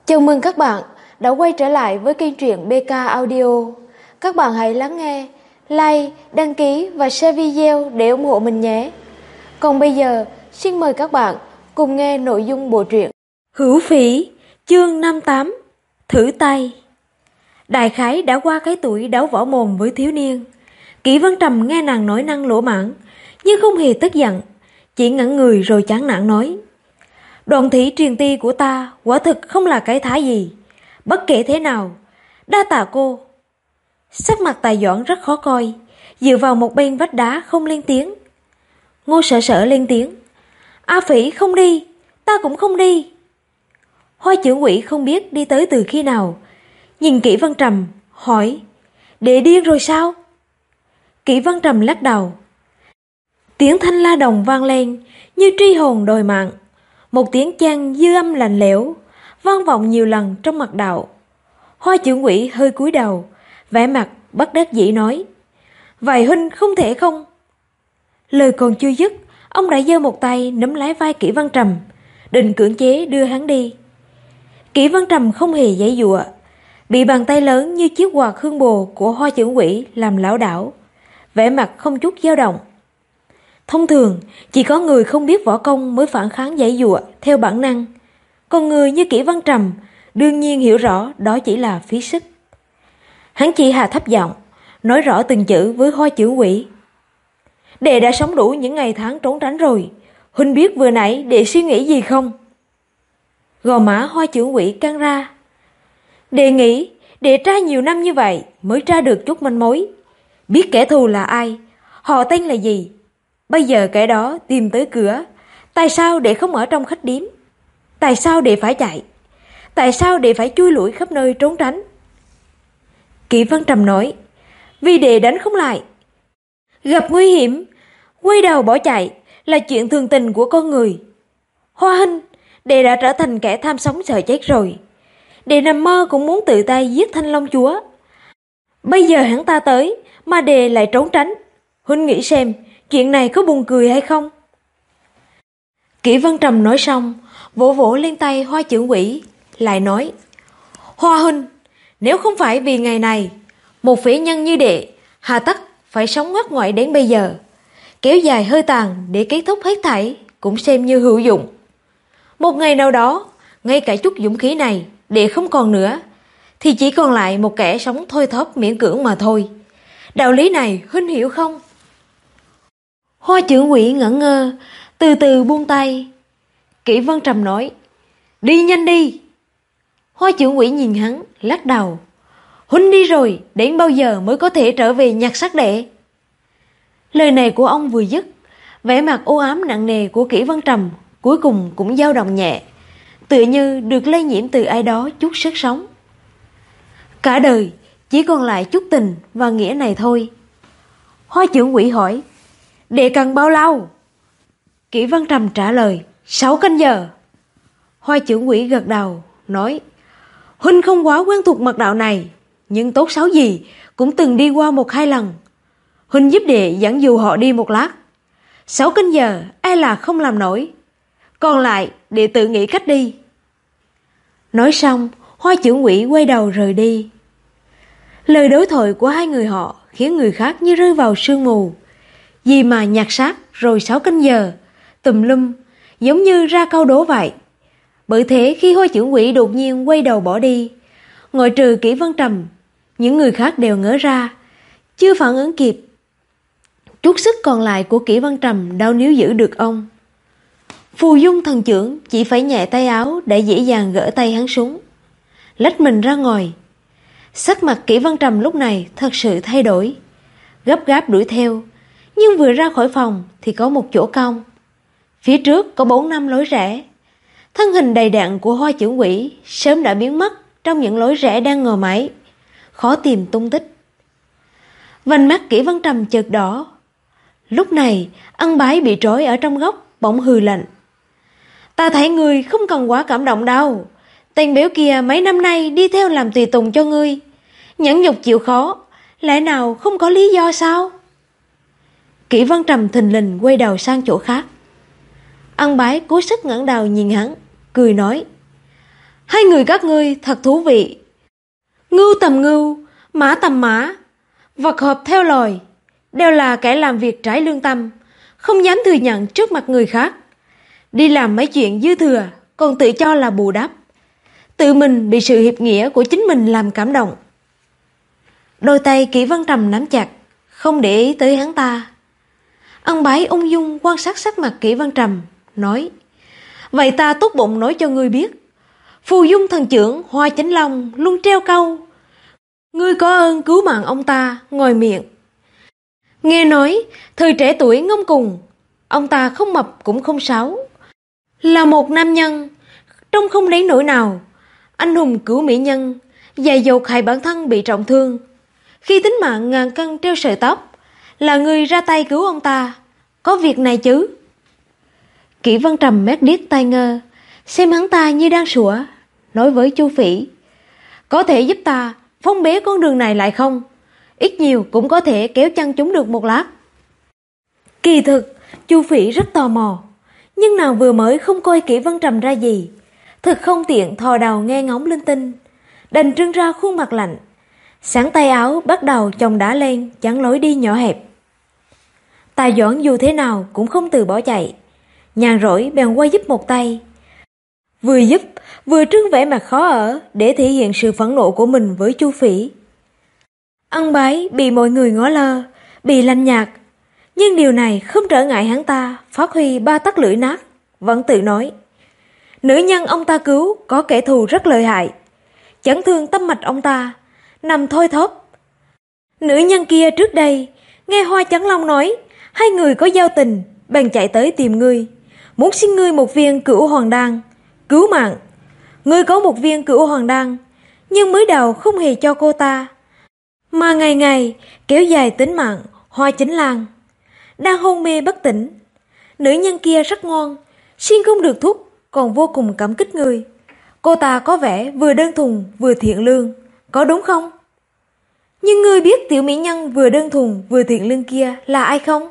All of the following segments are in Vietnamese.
Chào mừng các bạn đã quay trở lại với kênh truyện BK Audio. Các bạn hãy lắng nghe, like, đăng ký và share video để ủng hộ mình nhé. Còn bây giờ, xin mời các bạn cùng nghe nội dung bộ truyện Hữu Phỉ, chương 58, Thử tay. Đại khái đã qua cái tuổi đấu võ mồm với thiếu niên. Kỷ Văn Trầm nghe nàng nói năng lỗ mãng, nhưng không hề tức giận, chỉ ngẩn người rồi chán nản nói: Đoàn thủy truyền ti của ta quả thực không là cái thá gì. Bất kể thế nào, đa tạ cô. Sắc mặt Tài Doãn rất khó coi, dựa vào một bên vách đá không lên tiếng. Ngô Sở Sở lên tiếng: A Phỉ không đi, ta cũng không đi. Hoa Chưởng Quỷ không biết đi tới từ khi nào, nhìn Kỷ Văn Trầm hỏi: Đệ điên rồi sao? Kỷ Văn Trầm lắc đầu. Tiếng thanh la đồng vang lên như truy hồn đòi mạng. Một tiếng chang dư âm lạnh lẽo vang vọng nhiều lần trong mặt đạo. Hoa Chưởng Quỷ hơi cúi đầu, vẻ mặt bất đắc dĩ nói: Vậy huynh không thể không? Lời còn chưa dứt, ông đã giơ một tay nắm lấy vai Kỷ Văn Trầm, định cưỡng chế đưa hắn đi. Kỷ Văn Trầm không hề giãy giụa, bị bàn tay lớn như chiếc quạt hương bồ của Hoa Chưởng Quỷ làm lảo đảo, vẻ mặt không chút dao động. Thông thường, chỉ có người không biết võ công mới phản kháng giãy giụa theo bản năng. Còn người như Kỷ Văn Trầm đương nhiên hiểu rõ đó chỉ là phí sức. Hắn chỉ hạ thấp giọng, nói rõ từng chữ với Hoa Chưởng Quỷ. Đệ đã sống đủ những ngày tháng trốn tránh rồi. Huynh biết vừa nãy đệ suy nghĩ gì không? Gò má Hoa Chưởng Quỷ căng ra. Đệ nghĩ đệ tra nhiều năm như vậy mới tra được chút manh mối. Biết kẻ thù là ai, họ tên là gì. Bây giờ kẻ đó tìm tới cửa, tại sao đệ không ở trong khách điếm? Tại sao đệ phải chạy? Tại sao đệ phải chui lủi khắp nơi trốn tránh? Kỷ Văn Trầm nói: Vì đệ đánh không lại. Gặp nguy hiểm, quay đầu bỏ chạy là chuyện thường tình của con người. Hoa huynh, đệ đã trở thành kẻ tham sống sợ chết rồi. Đệ nằm mơ cũng muốn tự tay giết Thanh Long Chúa. Bây giờ hắn ta tới mà đệ lại trốn tránh. Huynh nghĩ xem, chuyện này có buồn cười hay không? Kỷ Văn Trầm nói xong, vỗ vỗ lên tay Hoa Chưởng Quỷ, lại nói: Hoa huynh, nếu không phải vì ngày này, một phế nhân như đệ hà tất phải sống ngất ngoại đến bây giờ. Kéo dài hơi tàn để kết thúc hết thảy cũng xem như hữu dụng. Một ngày nào đó, ngay cả chút dũng khí này đệ không còn nữa, thì chỉ còn lại một kẻ sống thôi thóp miễn cưỡng mà thôi. Đạo lý này huynh hiểu không? Hoa Chưởng Quỷ ngẩn ngơ, từ từ buông tay. Kỷ Văn Trầm nói: Đi nhanh đi. Hoa Chưởng Quỷ nhìn hắn, lắc đầu. Huynh đi rồi, đến bao giờ mới có thể trở về nhặt xác đệ? Lời này của ông vừa dứt, vẻ mặt u ám nặng nề của Kỷ Văn Trầm cuối cùng cũng dao động nhẹ, tựa như được lây nhiễm từ ai đó chút sức sống. Cả đời chỉ còn lại chút tình và nghĩa này thôi. Hoa Chưởng Quỷ hỏi: Đệ cần bao lâu? Kỷ Văn Trầm trả lời: 6 canh giờ. Hoa Chưởng Quỷ gật đầu, nói: Huynh không quá quen thuộc mật đạo này, nhưng tốt xấu gì cũng từng đi qua 1-2 lần. Huynh giúp đệ dẫn dụ họ đi một lát. 6 canh giờ ai là không làm nổi. Còn lại đệ tự nghĩ cách đi. Nói xong, Hoa Chưởng Quỷ quay đầu rời đi. Lời đối thoại của hai người họ khiến người khác như rơi vào sương mù. Gì mà nhặt xác rồi 6 canh giờ, tùm lum, giống như ra câu đố vậy. Bởi thế khi Hoa Chưởng Quỷ đột nhiên quay đầu bỏ đi, ngoại trừ Kỷ Văn Trầm, những người khác đều ngỡ ra, chưa phản ứng kịp. Chút sức còn lại của Kỷ Văn Trầm đâu níu giữ được ông. Phù Dung thần trưởng chỉ phải nhẹ tay áo để dễ dàng gỡ tay hắn xuống, lách mình ra ngoài. Sắc mặt Kỷ Văn Trầm lúc này thật sự thay đổi, gấp gáp đuổi theo. Nhưng vừa ra khỏi phòng thì có một chỗ cong. Phía trước có 4-5 lối rẽ. Thân hình đầy đặn của Hoa Chưởng Quỷ sớm đã biến mất trong những lối rẽ đang ngờ máy, khó tìm tung tích. Vành mắt Kỷ Văn Trầm chợt đỏ. Lúc này Ân Bái bị trói ở trong góc bỗng hừ lạnh: Ta thấy ngươi không cần quá cảm động đâu. Tên béo kia mấy năm nay đi theo làm tùy tùng cho ngươi, nhẫn nhục chịu khó, lẽ nào không có lý do sao? Kỷ Văn Trầm thình lình quay đầu sang chỗ khác. Ân Bái cố sức ngẩng đầu nhìn hắn, cười nói: Hai người các ngươi thật thú vị. Ngưu tầm ngưu, mã tầm mã, vật hợp theo loài, đều là kẻ làm việc trái lương tâm, không dám thừa nhận trước mặt người khác. Đi làm mấy chuyện dư thừa, còn tự cho là bù đắp. Tự mình bị sự hiệp nghĩa của chính mình làm cảm động. Đôi tay Kỷ Vân Trầm nắm chặt, không để ý tới hắn ta. Ân Bái ung dung quan sát sắc mặt Kỷ Vân Trầm, nói: vậy ta tốt bụng nói cho ngươi biết, Phù Dung thần trưởng Hoa Chánh Long luôn treo câu: ngươi có ơn cứu mạng ông ta ngồi miệng. Nghe nói thời trẻ tuổi ngông cuồng, ông ta không mập cũng không sáu, là một nam nhân trông không đến nỗi nào, anh hùng cứu mỹ nhân, dày dột hại bản thân bị trọng thương. Khi tính mạng ngàn cân treo sợi tóc, là người ra tay cứu ông ta, có việc này chứ? Kỷ Vân Trầm mét điếc tai ngơ, xem hắn ta như đang sủa, nói với Chu Phỉ: có thể giúp ta phong bế con đường này lại không? Ít nhiều cũng có thể kéo chân chúng được một lát. Kỳ thực Chu Phỉ rất tò mò, nhưng nàng vừa mới không coi Kỷ Vân Trầm ra gì, thực không tiện thò đầu nghe ngóng linh tinh, đành trưng ra khuôn mặt lạnh, sắn tay áo bắt đầu chồng đá lên chắn lối đi nhỏ hẹp. Tài Doãn dù thế nào cũng không từ bỏ chạy, nhàn rỗi bèn qua giúp một tay, vừa giúp vừa trưng vẻ mặt khó ở để thể hiện sự phẫn nộ của mình với Chu Phỉ. Ân Bái bị mọi người ngó lơ, bị lạnh nhạt, nhưng điều này không trở ngại hắn ta phát huy ba tấc lưỡi nát, vẫn tự nói: nữ nhân ông ta cứu có kẻ thù rất lợi hại, chấn thương tâm mạch ông ta, nằm thôi thóp. Nữ nhân kia trước đây nghe Hoa Chấn Long nói hai người có giao tình, bèn chạy tới tìm ngươi, muốn xin ngươi một viên Cửu Hoàng đan cứu mạng. Ngươi có một viên Cửu Hoàng đan, nhưng mới đầu không hề cho cô ta, mà ngày ngày kéo dài tính mạng Hoa Chánh Lang. Đang hôn mê bất tỉnh, nữ nhân kia rất ngoan, xin không được thuốc, còn vô cùng cảm kích ngươi. Cô ta có vẻ vừa đơn thuần vừa thiện lương, có đúng không? Nhưng ngươi biết tiểu mỹ nhân vừa đơn thuần vừa thiện lương kia là ai không?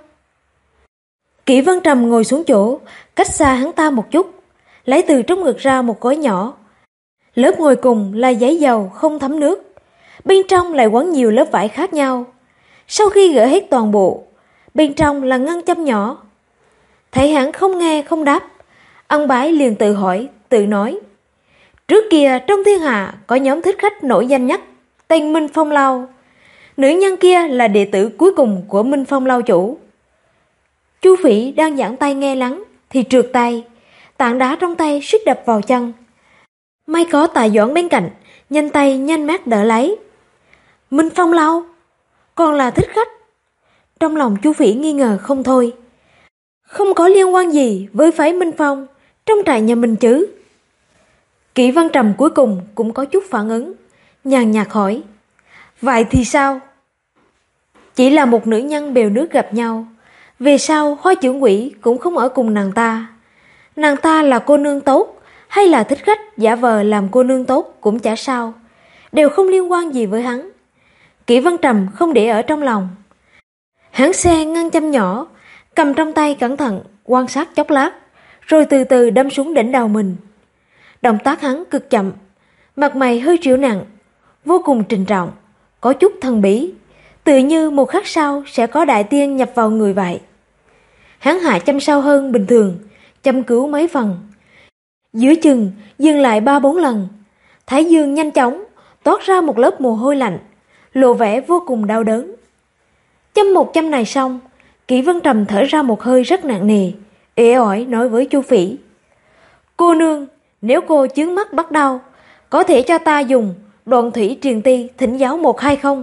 Kỷ Vân Trầm ngồi xuống chỗ cách xa hắn ta một chút, lấy từ trong ngực ra một gói nhỏ. Lớp ngồi cùng là giấy dầu không thấm nước, bên trong lại quấn nhiều lớp vải khác nhau. Sau khi gỡ hết toàn bộ, bên trong là ngân châm nhỏ. Thấy hắn không nghe không đáp, Ân Bái liền tự hỏi, tự nói: trước kia trong thiên hạ có nhóm thích khách nổi danh nhất, tên Minh Phong Lâu. Nữ nhân kia là đệ tử cuối cùng của Minh Phong Lâu chủ. Chu Phỉ đang giãn tay nghe lắng thì trượt tay, tảng đá trong tay suýt đập vào chân. May có Tài Doãn bên cạnh, nhanh tay nhanh mắt đỡ lấy. Minh Phong Lâu còn là thích khách? Trong lòng Chu Phỉ nghi ngờ không thôi. Không có liên quan gì với phái Minh Phong trong trại nhà mình chứ? Kỷ Vân Trầm cuối cùng cũng có chút phản ứng, nhàn nhạt hỏi: vậy thì sao? Chỉ là một nữ nhân bèo nước gặp nhau, về sau Hoa trưởng quỷ cũng không ở cùng nàng ta. Nàng ta là cô nương tốt hay là thích khách giả vờ làm cô nương tốt cũng chả sao, đều không liên quan gì với hắn. Kỷ Vân Trầm không để ở trong lòng. Hắn xe ngân châm nhỏ, cầm trong tay cẩn thận quan sát chốc lát, rồi từ từ đâm xuống đỉnh đầu mình. Động tác hắn cực chậm, mặt mày hơi trĩu nặng, vô cùng trịnh trọng, có chút thần bí, tựa như một khắc sau sẽ có đại tiên nhập vào người vậy. Hắn hạ châm sâu hơn bình thường, châm cứu mấy phần. Dưới chừng dừng lại 3-4 lần, thái dương nhanh chóng toát ra một lớp mồ hôi lạnh, lộ vẻ vô cùng đau đớn. Châm một châm này xong, Kỷ Vân Trầm thở ra một hơi rất nặng nề, ế ỏi nói với Chu Phỉ: cô nương, nếu cô chướng mắt bắt đau, có thể cho ta dùng Đoạn Thủy Truyền Ti thỉnh giáo 1-2 không?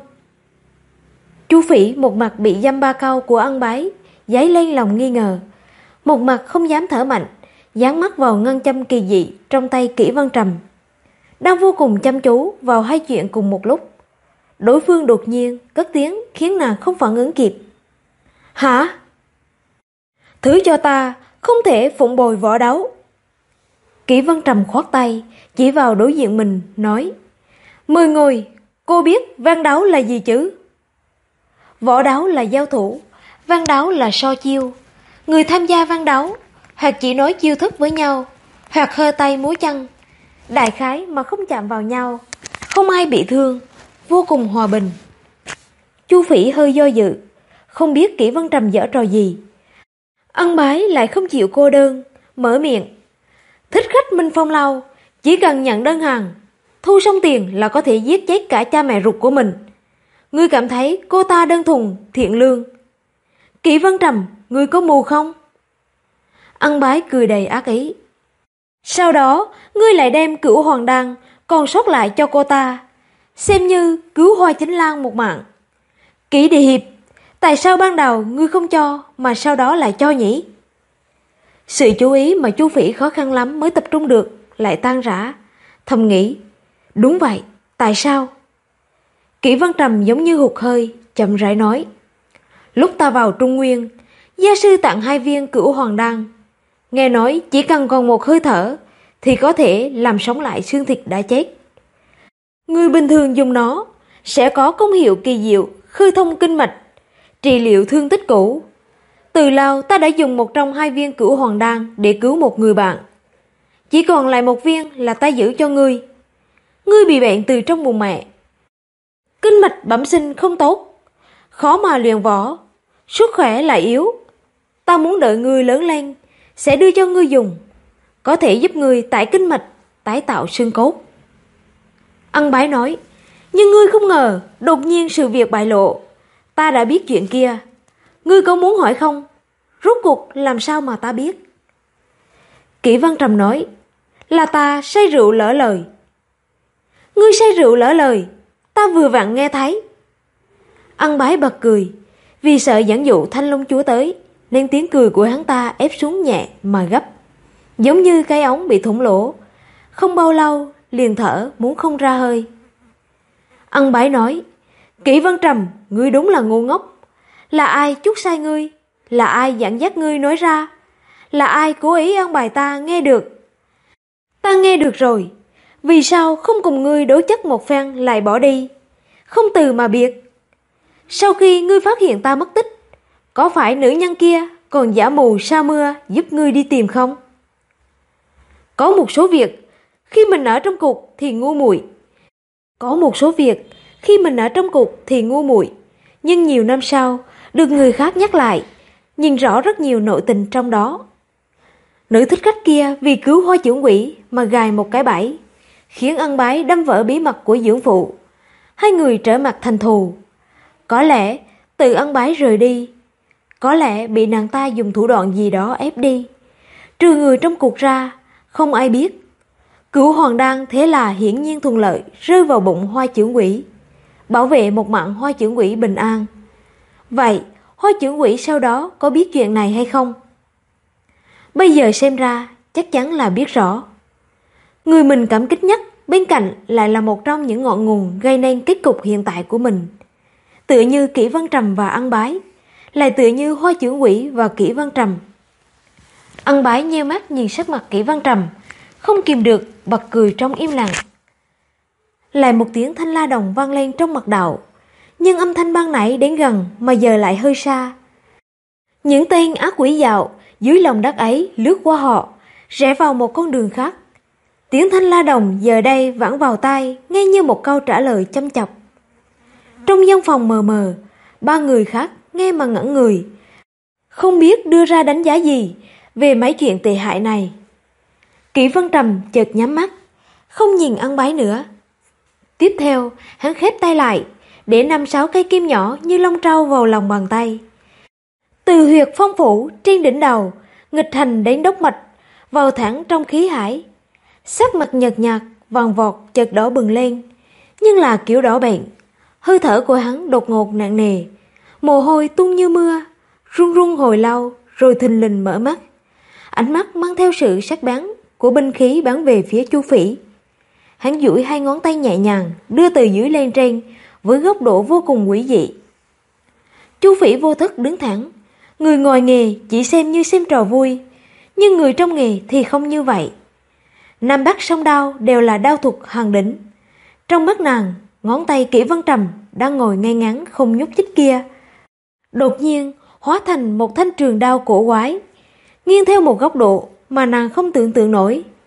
Chu Phỉ một mặt bị dăm ba câu của Ân Bái dấy lên lòng nghi ngờ, một mặt không dám thở mạnh, dán mắt vào ngân châm kỳ dị trong tay Kỷ Vân Trầm, đang vô cùng chăm chú vào hai chuyện cùng một lúc. Đối phương đột nhiên cất tiếng khiến nàng không phản ứng kịp. Hả? Thứ cho ta không thể phụng bồi võ đấu. Kỷ Vân Trầm khoát tay chỉ vào đối diện mình nói: 10 người, cô biết ván đấu là gì chứ? Võ đấu là giao thủ, ván đấu là so chiêu. Người tham gia ván đấu hoặc chỉ nói chiêu thức với nhau, hoặc hơ tay múa chân, đại khái mà không chạm vào nhau, không ai bị thương, vô cùng hòa bình. Chu Phỉ hơi do dự, không biết Kỷ Vân Trầm giở trò gì. Ân Bái lại không chịu cô đơn, mở miệng: thích khách Minh Phong Lâu, chỉ cần nhận đơn hàng, thu xong tiền là có thể giết chết cả cha mẹ ruột của mình. Ngươi cảm thấy cô ta đơn thuần, thiện lương. Kỷ Vân Trầm, ngươi có mù không? Ân Bái cười đầy ác ý. Sau đó, ngươi lại đem Cửu Hoàng Đan còn sót lại cho cô ta, xem như cứu Hoa Chính Lang một mạng. Kỷ Địa Hiệp, tại sao ban đầu ngươi không cho mà sau đó lại cho nhỉ? Sự chú ý mà Chu Phỉ khó khăn lắm mới tập trung được lại tan rã, thầm nghĩ, đúng vậy, tại sao? Kỷ Vân Trầm giống như hụt hơi, chậm rãi nói, lúc ta vào Trung Nguyên, gia sư tặng 2 viên Cửu Hoàng Đan, nghe nói chỉ cần còn một hơi thở thì có thể làm sống lại xương thịt đã chết. Người bình thường dùng nó sẽ có công hiệu kỳ diệu, khơi thông kinh mạch, trị liệu thương tích cũ. Từ lâu ta đã dùng một trong 2 viên Cửu Hoàng Đan để cứu một người bạn, chỉ còn lại 1 viên là ta giữ cho ngươi. Ngươi bị bệnh từ trong bụng mẹ, kinh mạch bẩm sinh không tốt, khó mà luyện võ, sức khỏe lại yếu. Ta muốn đợi ngươi lớn lên sẽ đưa cho ngươi dùng, có thể giúp ngươi tải kinh mạch, tái tạo xương cốt. Ân Bái nói, nhưng ngươi không ngờ đột nhiên sự việc bại lộ. Ta đã biết chuyện kia, ngươi có muốn hỏi không? Rốt cuộc làm sao mà ta biết? Kỷ Vân Trầm nói, là ta say rượu lỡ lời. Ngươi say rượu lỡ lời, ta vừa vặn nghe thấy. Ân Bái bật cười, vì sợ dẫn dụ Thanh Long Chúa tới, nên tiếng cười của hắn ta ép xuống nhẹ mà gấp, giống như cái ống bị thủng lỗ, không bao lâu liền thở muốn không ra hơi. Ân Bái nói, Kỷ Vân Trầm, ngươi đúng là ngu ngốc. Là ai chuốc sai ngươi? Là ai dẫn dắt ngươi nói ra? Là ai cố ý an bài ta nghe được? Ta nghe được rồi, vì sao không cùng ngươi đối chất một phen lại bỏ đi, không từ mà biệt? Sau khi ngươi phát hiện ta mất tích, có phải nữ nhân kia còn giả mù sa mưa giúp ngươi đi tìm không? Có một số việc khi mình ở trong cuộc thì ngu muội. Có một số việc khi mình ở trong cuộc thì ngu muội, nhưng nhiều năm sau được người khác nhắc lại, nhìn rõ rất nhiều nội tình trong đó. Nữ thích khách kia vì cứu Hoa Chưởng Quỷ mà gài một cái bẫy, khiến Ân Bái đâm vỡ bí mật của dưỡng phụ. 2 người trở mặt thành thù. Có lẽ từ Ân Bái rời đi, có lẽ bị nàng ta dùng thủ đoạn gì đó ép đi. Trừ người trong cuộc ra, không ai biết. Cửu Hoàng Đan thế là hiển nhiên thuận lợi rơi vào bụng Hoa Chưởng Quỷ, bảo vệ một mạng Hoa Chưởng Quỷ bình an. Vậy Hoa Chưởng Quỷ sau đó có biết chuyện này hay không? Bây giờ xem ra chắc chắn là biết rõ. Người mình cảm kích nhất bên cạnh lại là một trong những ngọn nguồn gây nên kết cục hiện tại của mình. Tựa như Kỷ Vân Trầm và Ân Bái, lại tựa như Hoa Chưởng Quỷ và Kỷ Vân Trầm. Ân Bái nheo mắt nhìn sắc mặt Kỷ Vân Trầm, không kìm được bật cười trong im lặng. Lại một tiếng thanh la đồng vang lên trong mật đạo, nhưng âm thanh ban nãy đến gần mà giờ lại hơi xa. Những tên ác quỷ dạo dưới lòng đất ấy lướt qua họ, rẽ vào một con đường khác. Tiếng thanh la đồng giờ đây vẳng vào tai, nghe như một câu trả lời châm chọc. Trong văn phòng mờ mờ, 3 người khác nghe mà ngẩn người, không biết đưa ra đánh giá gì về mấy chuyện tệ hại này. Kỷ Vân Trầm chợt nhắm mắt, không nhìn Ân Bái nữa. Tiếp theo, hắn khép tay lại, để 5-6 cây kim nhỏ như lông trâu vào lòng bàn tay. Từ huyệt phong phủ trên đỉnh đầu, nghịch hành đến đốc mạch, vào thẳng trong khí hải. Sắc mặt nhợt nhạt, vàng vọt chợt đỏ bừng lên, nhưng là kiểu đỏ bệnh. Hơi thở của hắn đột ngột nặng nề, mồ hôi tuôn như mưa, run run hồi lâu rồi thình lình mở mắt. Ánh mắt mang theo sự sắc bén của binh khí bắn về phía Chu Phỉ. Hắn duỗi 2 ngón tay nhẹ nhàng đưa từ dưới lên trên với góc độ vô cùng quỷ dị. Chu Phỉ vô thức đứng thẳng. Người ngoài nghề chỉ xem như xem trò vui, nhưng người trong nghề thì không như vậy. Nam Bắc song đao đều là đao thuật hàng đỉnh. Trong mắt nàng, ngón tay Kỷ Vân Trầm đang ngồi ngay ngắn không nhúc nhích kia, đột nhiên hóa thành một thanh trường đao cổ quái, nghiêng theo một góc độ mà nàng không tưởng tượng nổi.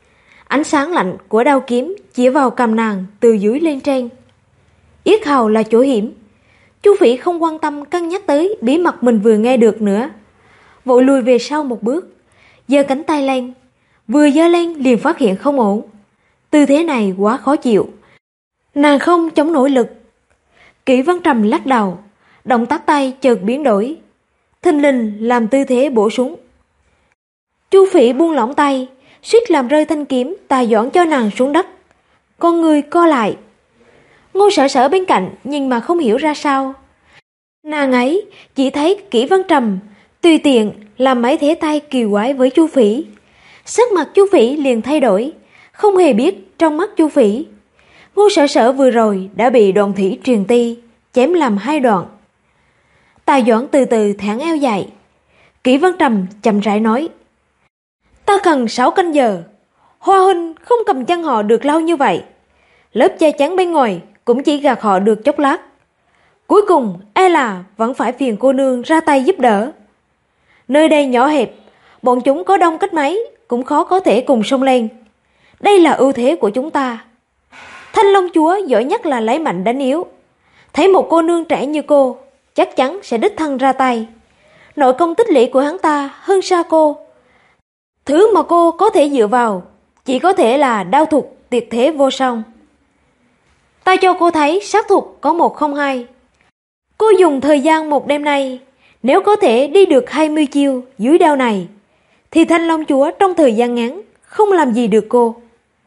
Ánh sáng lạnh của đao kiếm chĩa vào cằm nàng từ dưới lên trên. Yết hầu là chỗ hiểm. Chu Phỉ không quan tâm cân nhắc tới bí mật mình vừa nghe được nữa, vội lùi về sau một bước, giơ cánh tay lên. Vừa giơ lên liền phát hiện không ổn. Tư thế này quá khó chịu, nàng không chống nổi lực. Kỷ Vân Trầm lắc đầu, động tác tay chợt biến đổi, thình lình làm tư thế bổ súng. Chu Phỉ buông lỏng tay, suýt làm rơi thanh kiếm Tà Doãn cho nàng xuống đất. Con người co lại. Ngô Sở Sở bên cạnh nhưng mà không hiểu ra sao. Nàng ấy chỉ thấy Kỷ Vân Trầm tùy tiện làm mấy thế tay kỳ quái với Chu Phỉ. Sắc mặt Chu Phỉ liền thay đổi, không hề biết trong mắt Chu Phỉ, Ngô Sở Sở vừa rồi đã bị Đoàn Thủy truyền ti chém làm 2 đoạn. Tà Doãn từ từ thẳng eo dậy. Kỷ Vân Trầm chậm rãi nói: Ta cần 6 canh giờ. Hoa huynh không cầm chân họ được lâu như vậy. Lớp che chắn bên ngoài cũng chỉ gạt họ được chốc lát. Cuối cùng e là vẫn phải phiền cô nương ra tay giúp đỡ. Nơi đây nhỏ hẹp, bọn chúng có đông cách mấy cũng khó có thể cùng xông lên. Đây là ưu thế của chúng ta. Thanh Long chúa giỏi nhất là lấy mạnh đánh yếu. Thấy một cô nương trẻ như cô, chắc chắn sẽ đích thân ra tay. Nội công tích lũy của hắn ta hơn xa cô. Thứ mà cô có thể dựa vào chỉ có thể là đao thuật tuyệt thế vô song. Ta cho cô thấy sát thuật có 102. Cô dùng thời gian một đêm nay, nếu có thể đi được 20 chiêu dưới đao này, thì Thanh Long chúa trong thời gian ngắn không làm gì được cô.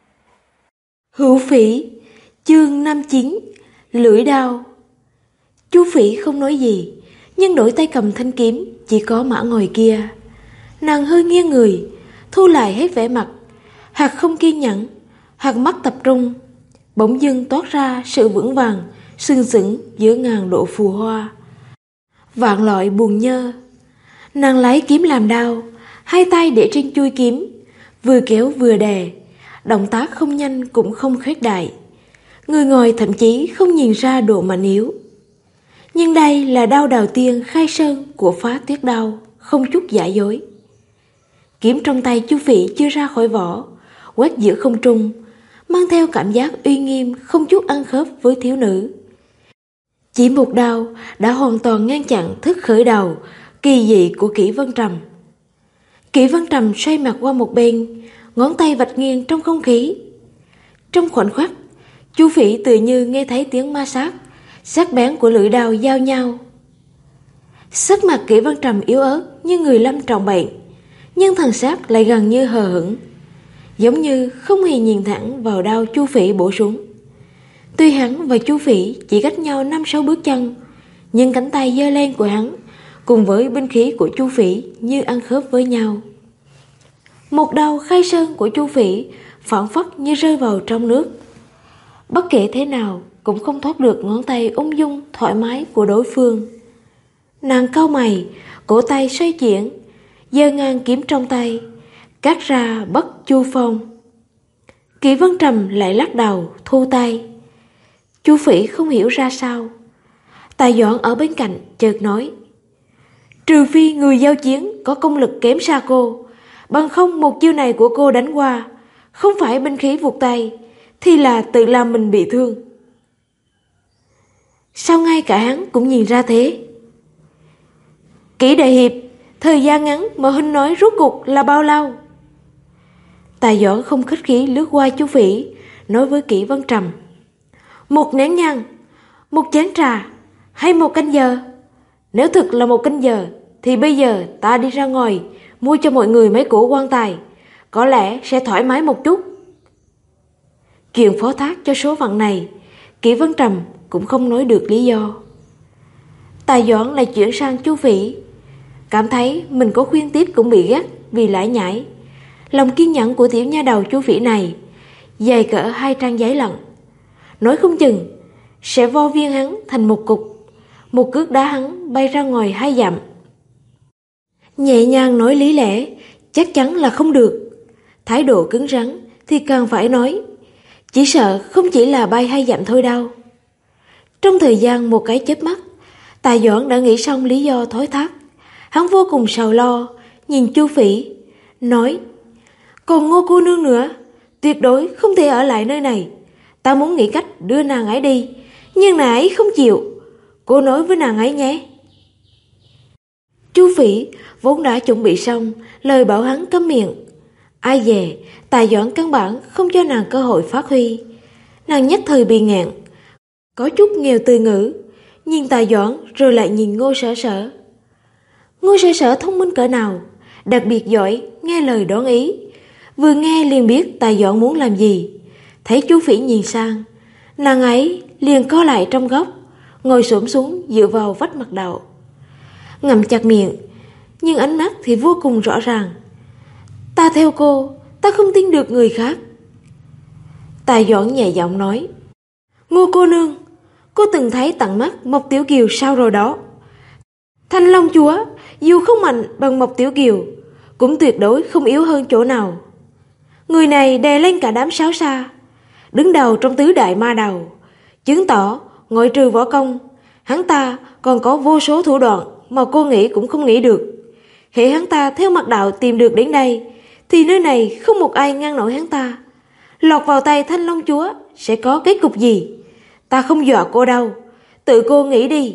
Hữu Phỉ, chương 59, lưỡi đao. Chu Phỉ không nói gì, nhưng đổi tay cầm thanh kiếm chỉ có Mã Ngồi kia. Nàng hơi nghiêng người, thu lại hết vẻ mặt, hạt không kiên nhẫn, hạt mắt tập trung, bỗng dưng toát ra sự vững vàng, sừng sững giữa ngàn độ phù hoa. Vạn loại buồn nhơ. Nàng lấy kiếm làm đao, hai tay để trên chuôi kiếm, vừa kéo vừa đè, động tác không nhanh cũng không khuếch đại. Người ngoài thậm chí không nhìn ra độ mạnh yếu. Nhưng đây là đao đầu tiên khai sơn của Phá Tuyết Đao, không chút giả dối. Kiếm trong tay Chu Phỉ chưa ra khỏi vỏ, quét giữa không trung, mang theo cảm giác uy nghiêm không chút ăn khớp với thiếu nữ. Chỉ một đao đã hoàn toàn ngăn chặn thức khởi đầu kỳ dị của Kỷ Vân Trầm. Kỷ Vân Trầm xoay mặt qua một bên, ngón tay vạch nghiêng trong không khí. Trong khoảnh khắc, Chu Phỉ tự như nghe thấy tiếng ma sát, sắc bén của lưỡi đao giao nhau. Sắc mặt Kỷ Vân Trầm yếu ớt như người lâm trọng bệnh, nhưng thần sắc lại gần như hờ hững, giống như không hề nhìn thẳng vào đao Chu Phỉ bổ xuống. Tuy hắn và Chu Phỉ chỉ cách nhau 5-6 bước chân, nhưng cánh tay giơ lên của hắn cùng với binh khí của Chu Phỉ như ăn khớp với nhau. Một đao khai sơn của Chu Phỉ phảng phất như rơi vào trong nước, bất kể thế nào cũng không thoát được ngón tay ung dung thoải mái của đối phương. Nàng cau mày, cổ tay xoay chuyển, giơ ngang kiếm trong tay, cắt ra bất chu phong. Kỷ Vân Trầm lại lắc đầu thu tay. Chu Phỉ không hiểu ra sao. Tà Doãn ở bên cạnh chợt nói: Trừ phi người giao chiến có công lực kém xa cô, bằng không một chiêu này của cô đánh qua, không phải binh khí vụt tay, thì là tự làm mình bị thương. Sao ngay cả hắn cũng nhìn ra thế? Kỷ đại hiệp, thời gian ngắn mà huynh nói rốt cuộc là bao lâu? Tà Doãn không khách khí lướt qua Chu Phỉ, nói với Kỷ Vân Trầm: 1 nén nhang, 1 chén trà, hay 1 canh giờ? Nếu thực là 1 canh giờ, thì bây giờ ta đi ra ngoài mua cho mọi người mấy củ quan tài, có lẽ sẽ thoải mái một chút. Chuyện phó thác cho số phận này, Kỷ Vân Trầm cũng không nói được lý do. Tà Doãn lại chuyển sang Chu Phỉ, cảm thấy mình có khuyên tiếp cũng bị gắt vì lải nhải. Lòng kiên nhẫn của tiểu nha đầu Chu Phỉ này dày cỡ 2 trang giấy lận, nói không chừng sẽ vo viên hắn thành một cục, một cước đá hắn bay ra ngoài 2 dặm. Nhẹ nhàng nói lý lẽ chắc chắn là không được, thái độ cứng rắn thì càng phải nói, chỉ sợ không chỉ là bay 2 dặm thôi đâu. Trong thời gian một cái chớp mắt, Tà Doãn đã nghĩ xong lý do thối thác. Hắn vô cùng sầu lo, nhìn Chu Phỉ, nói: Còn Ngô cô nương nữa, tuyệt đối không thể ở lại nơi này. Ta muốn nghĩ cách đưa nàng ấy đi, nhưng nàng ấy không chịu. Cô nói với nàng ấy nhé. Chu Phỉ vốn đã chuẩn bị xong lời bảo hắn câm miệng. Ai dè Tài Doãn căn bản không cho nàng cơ hội phát huy. Nàng nhất thời bị nghẹn, có chút nghèo từ ngữ, nhìn Tài Doãn rồi lại nhìn Ngô Sở Sở. Ngô Sở Sở thông minh cỡ nào, đặc biệt giỏi nghe lời đoán ý. Vừa nghe liền biết Tài Doãn muốn làm gì. Thấy Chu Phỉ nhìn sang, nàng ấy liền co lại trong góc, ngồi xổm xuống dựa vào vách mặt đạo, ngậm chặt miệng, nhưng ánh mắt thì vô cùng rõ ràng. Ta theo cô, ta không tin được người khác. Tài Doãn nhẹ giọng nói, Ngô cô nương, cô từng thấy tận mắt Mộc Tiểu Kiều sao rồi đó. Thanh Long chúa dù không mạnh bằng Mộc Tiểu Kiều, cũng tuyệt đối không yếu hơn chỗ nào. Người này đè lên cả đám sáo xa, đứng đầu trong tứ đại ma đầu, chứng tỏ ngoại trừ võ công, hắn ta còn có vô số thủ đoạn mà cô nghĩ cũng không nghĩ được. Hễ hắn ta theo mặt đạo tìm được đến đây, thì nơi này không một ai ngăn nổi hắn ta. Lọt vào tay Thanh Long chúa sẽ có kết cục gì? Ta không dọa cô đâu, tự cô nghĩ đi.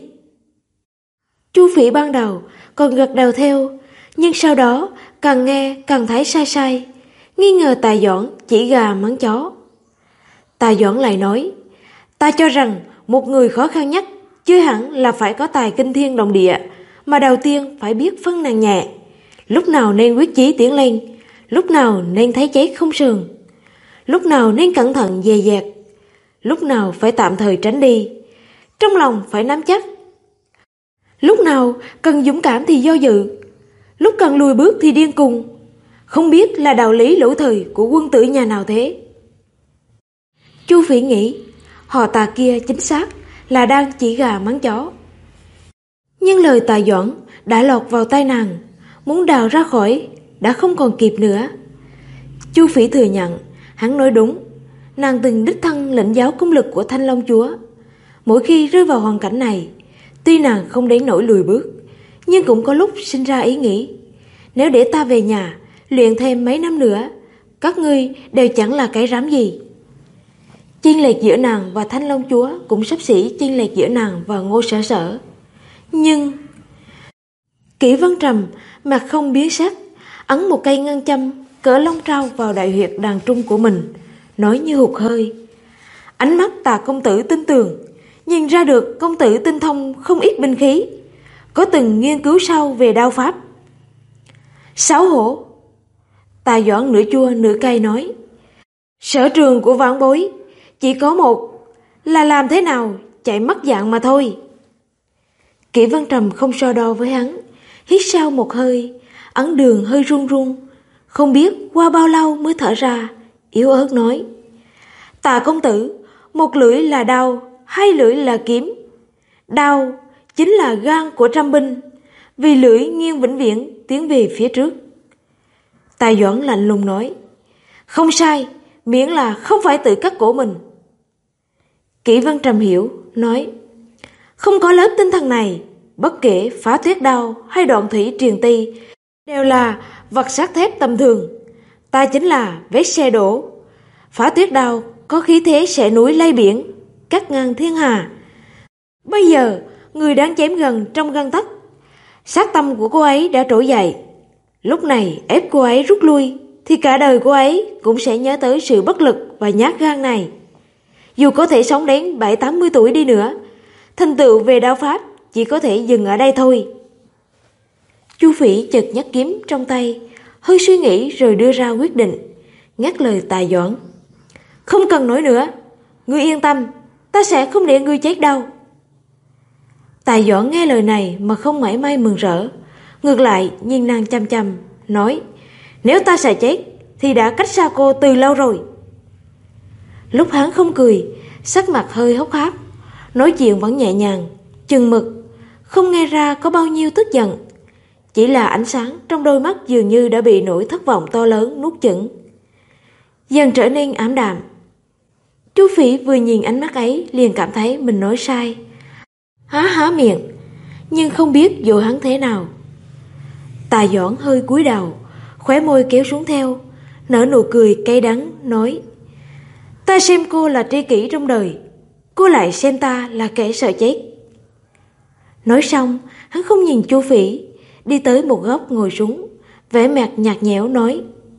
Chu Phỉ ban đầu còn gật đầu theo, nhưng sau đó càng nghe càng thấy sai sai, nghi ngờ Tài Doãn chỉ gà mắng chó. Tài Doãn lại nói, ta cho rằng một người khó khăn nhất chưa hẳn là phải có tài kinh thiên động địa, mà đầu tiên phải biết phân nặng nhẹ. Lúc nào nên quyết chí tiến lên, lúc nào nên thấy chết không sườn, lúc nào nên cẩn thận dè dặt, lúc nào phải tạm thời tránh đi, trong lòng phải nắm chắc. Lúc nào cần dũng cảm thì do dự, lúc cần lùi bước thì điên cuồng. Không biết là đạo lý lỗi thời của quân tử nhà nào thế? Chu Phỉ nghĩ, họ Tà kia chính xác là đang chỉ gà mắng chó. Nhưng lời Tài Doãn đã lọt vào tai nàng, muốn đào ra khỏi đã không còn kịp nữa. Chu Phỉ thừa nhận, hắn nói đúng. Nàng từng đích thân lĩnh giáo công lực của Thanh Long chúa. Mỗi khi rơi vào hoàn cảnh này, tuy nàng không đến nỗi lùi bước, nhưng cũng có lúc sinh ra ý nghĩ, nếu để ta về nhà luyện thêm mấy năm nữa, các ngươi đều chẳng là cái rắm gì. Chênh lệch giữa nàng và Thanh Long chúa cũng sắp xỉ chênh lệch giữa nàng và Ngô Sở Sở. Nhưng Kỷ Vân Trầm mặt không biến sắc, ấn một cây ngân châm cỡ long trao vào đại huyệt đàn trung của mình, nói như hụt hơi. Ánh mắt Tà công tử tin tưởng, nhìn ra được công tử tinh thông không ít binh khí, có từng nghiên cứu sâu về đao pháp. Xấu hổ. Tài Doãn nửa chua nửa cay nói, sở trường của vãn bối chỉ có một, là làm thế nào chạy mất dạng mà thôi. Kỷ Vân Trầm không so đo với hắn, hít sâu một hơi, ấn đường hơi run run, không biết qua bao lâu mới thở ra, yếu ớt nói, Tà công tử, một lưỡi là đao, hai lưỡi là kiếm. Đao chính là gan của trăm binh, vì lưỡi nghiêng vĩnh viễn tiến về phía trước. Tài Doãn lạnh lùng nói, không sai, miễn là không phải tự cắt cổ mình. Kỷ Vân Trầm hiểu, nói, không có lớp tinh thần này, bất kể phá tuyết đao hay đoạn thủy triền ti đều là vật sắt thép tầm thường. Ta chính là vết xe đổ. Phá tuyết đao có khí thế xẻ núi lay biển, cắt ngang thiên hà. Bây giờ người đang chém gần trong gang tấc, sát tâm của cô ấy đã trỗi dậy. Lúc này ép cô ấy rút lui, thì cả đời cô ấy cũng sẽ nhớ tới sự bất lực và nhát gan này. Dù có thể sống đến 70-80 tuổi đi nữa, thành tựu về đao pháp chỉ có thể dừng ở đây thôi. Chu Phỉ chợt nhấc kiếm trong tay, hơi suy nghĩ rồi đưa ra quyết định, ngắt lời Tài Doãn. Không cần nói nữa, ngươi yên tâm, ta sẽ không để ngươi chết đâu. Tài Doãn nghe lời này mà không mảy may mừng rỡ, ngược lại nhìn nàng chăm chăm, nói, nếu ta sẽ chết thì đã cách xa cô từ lâu rồi. Lúc hắn không cười, sắc mặt hơi hốc hác, nói chuyện vẫn nhẹ nhàng, chừng mực, không nghe ra có bao nhiêu tức giận. Chỉ là ánh sáng trong đôi mắt dường như đã bị nỗi thất vọng to lớn nuốt chửng, dần trở nên ảm đạm. Chu Phỉ vừa nhìn ánh mắt ấy liền cảm thấy mình nói sai, há miệng, nhưng không biết dỗ hắn thế nào. Tài Doãn hơi cúi đầu, khóe môi kéo xuống theo, nở nụ cười cay đắng nói: Ta xem cô là tri kỷ trong đời, cô lại xem ta là kẻ sợ chết. Nói xong, hắn không nhìn Chu Phỉ, đi tới một góc ngồi xuống, vẻ mặt nhạt nhẽo nói: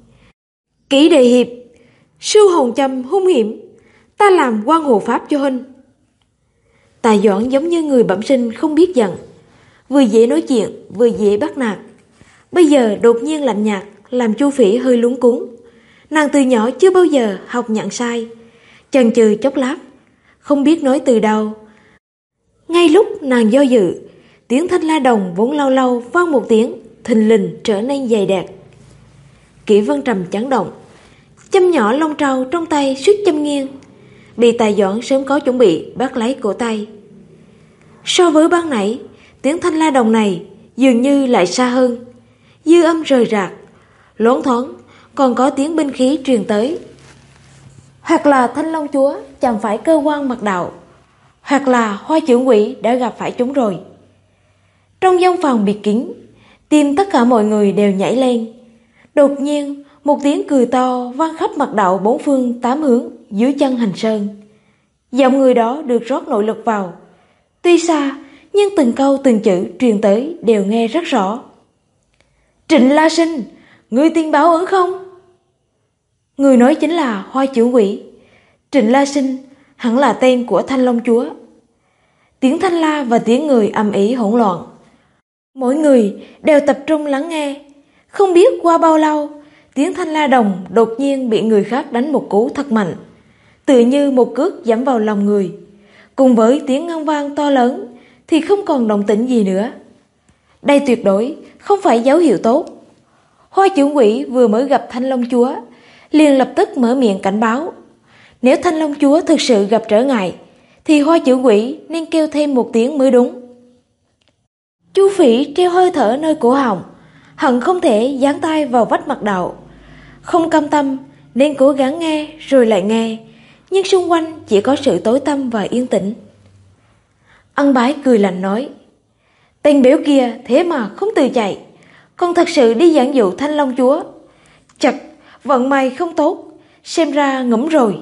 Kỷ đại hiệp, Sưu Hồn Châm hung hiểm, ta làm quan hộ pháp cho huynh. Tài Doãn giống như người bẩm sinh không biết giận, vừa dễ nói chuyện vừa dễ bắt nạt. Bây giờ đột nhiên lạnh nhạt làm Chu Phỉ hơi lúng cuống. Nàng từ nhỏ chưa bao giờ học nhận sai, chần chừ chốc lát, không biết nói từ đâu. Ngay lúc nàng do dự, tiếng thanh la đồng vốn lâu lâu vang một tiếng, thình lình trở nên dày đặc. Kỷ Vân Trầm chấn động, châm nhỏ lông trâu trong tay suýt châm nghiêng, bị Tài Doãn sớm có chuẩn bị bắt lấy cổ tay. So với ban nãy, tiếng thanh la đồng này dường như lại xa hơn, dư âm rời rạc, loáng thoáng còn có tiếng binh khí truyền tới. Hoặc là Thanh Long Chúa chạm phải cơ quan mật đạo, hoặc là Hoa Chưởng Quỷ đã gặp phải chúng rồi. Trong gian phòng biệt kín, tim tất cả mọi người đều nhảy lên. Đột nhiên, một tiếng cười to vang khắp mật đạo bốn phương tám hướng dưới chân Hành Sơn. Giọng người đó được rót nội lực vào. Tuy xa, nhưng từng câu từng chữ truyền tới đều nghe rất rõ. Trịnh La Sinh, ngươi tin báo ấn không? Người nói chính là Hoa Chưởng Quỷ. Trịnh La Sinh hẳn là tên của Thanh Long Chúa. Tiếng thanh la và tiếng người ầm ĩ hỗn loạn. Mỗi người đều tập trung lắng nghe. Không biết qua bao lâu, tiếng thanh la đồng đột nhiên bị người khác đánh một cú thật mạnh, tựa như một cước giẫm vào lòng người. Cùng với tiếng ngân vang to lớn thì không còn động tĩnh gì nữa. Đây tuyệt đối không phải dấu hiệu tốt. Hoa Chưởng Quỷ vừa mới gặp Thanh Long Chúa liền lập tức mở miệng cảnh báo. Nếu Thanh Long Chúa thực sự gặp trở ngại thì Hoa Chưởng Quỷ nên kêu thêm một tiếng mới đúng. Chu Phỉ treo hơi thở nơi cổ họng, hận không thể dán tay vào vách mật đạo. Không cam tâm nên cố gắng nghe rồi lại nghe, nhưng xung quanh chỉ có sự tối tăm và yên tĩnh. Ân Bái cười lạnh nói: Tên béo kia thế mà không từ chạy, còn thật sự đi dẫn dụ Thanh Long Chúa. Chật, vận may không tốt, xem ra ngủm rồi.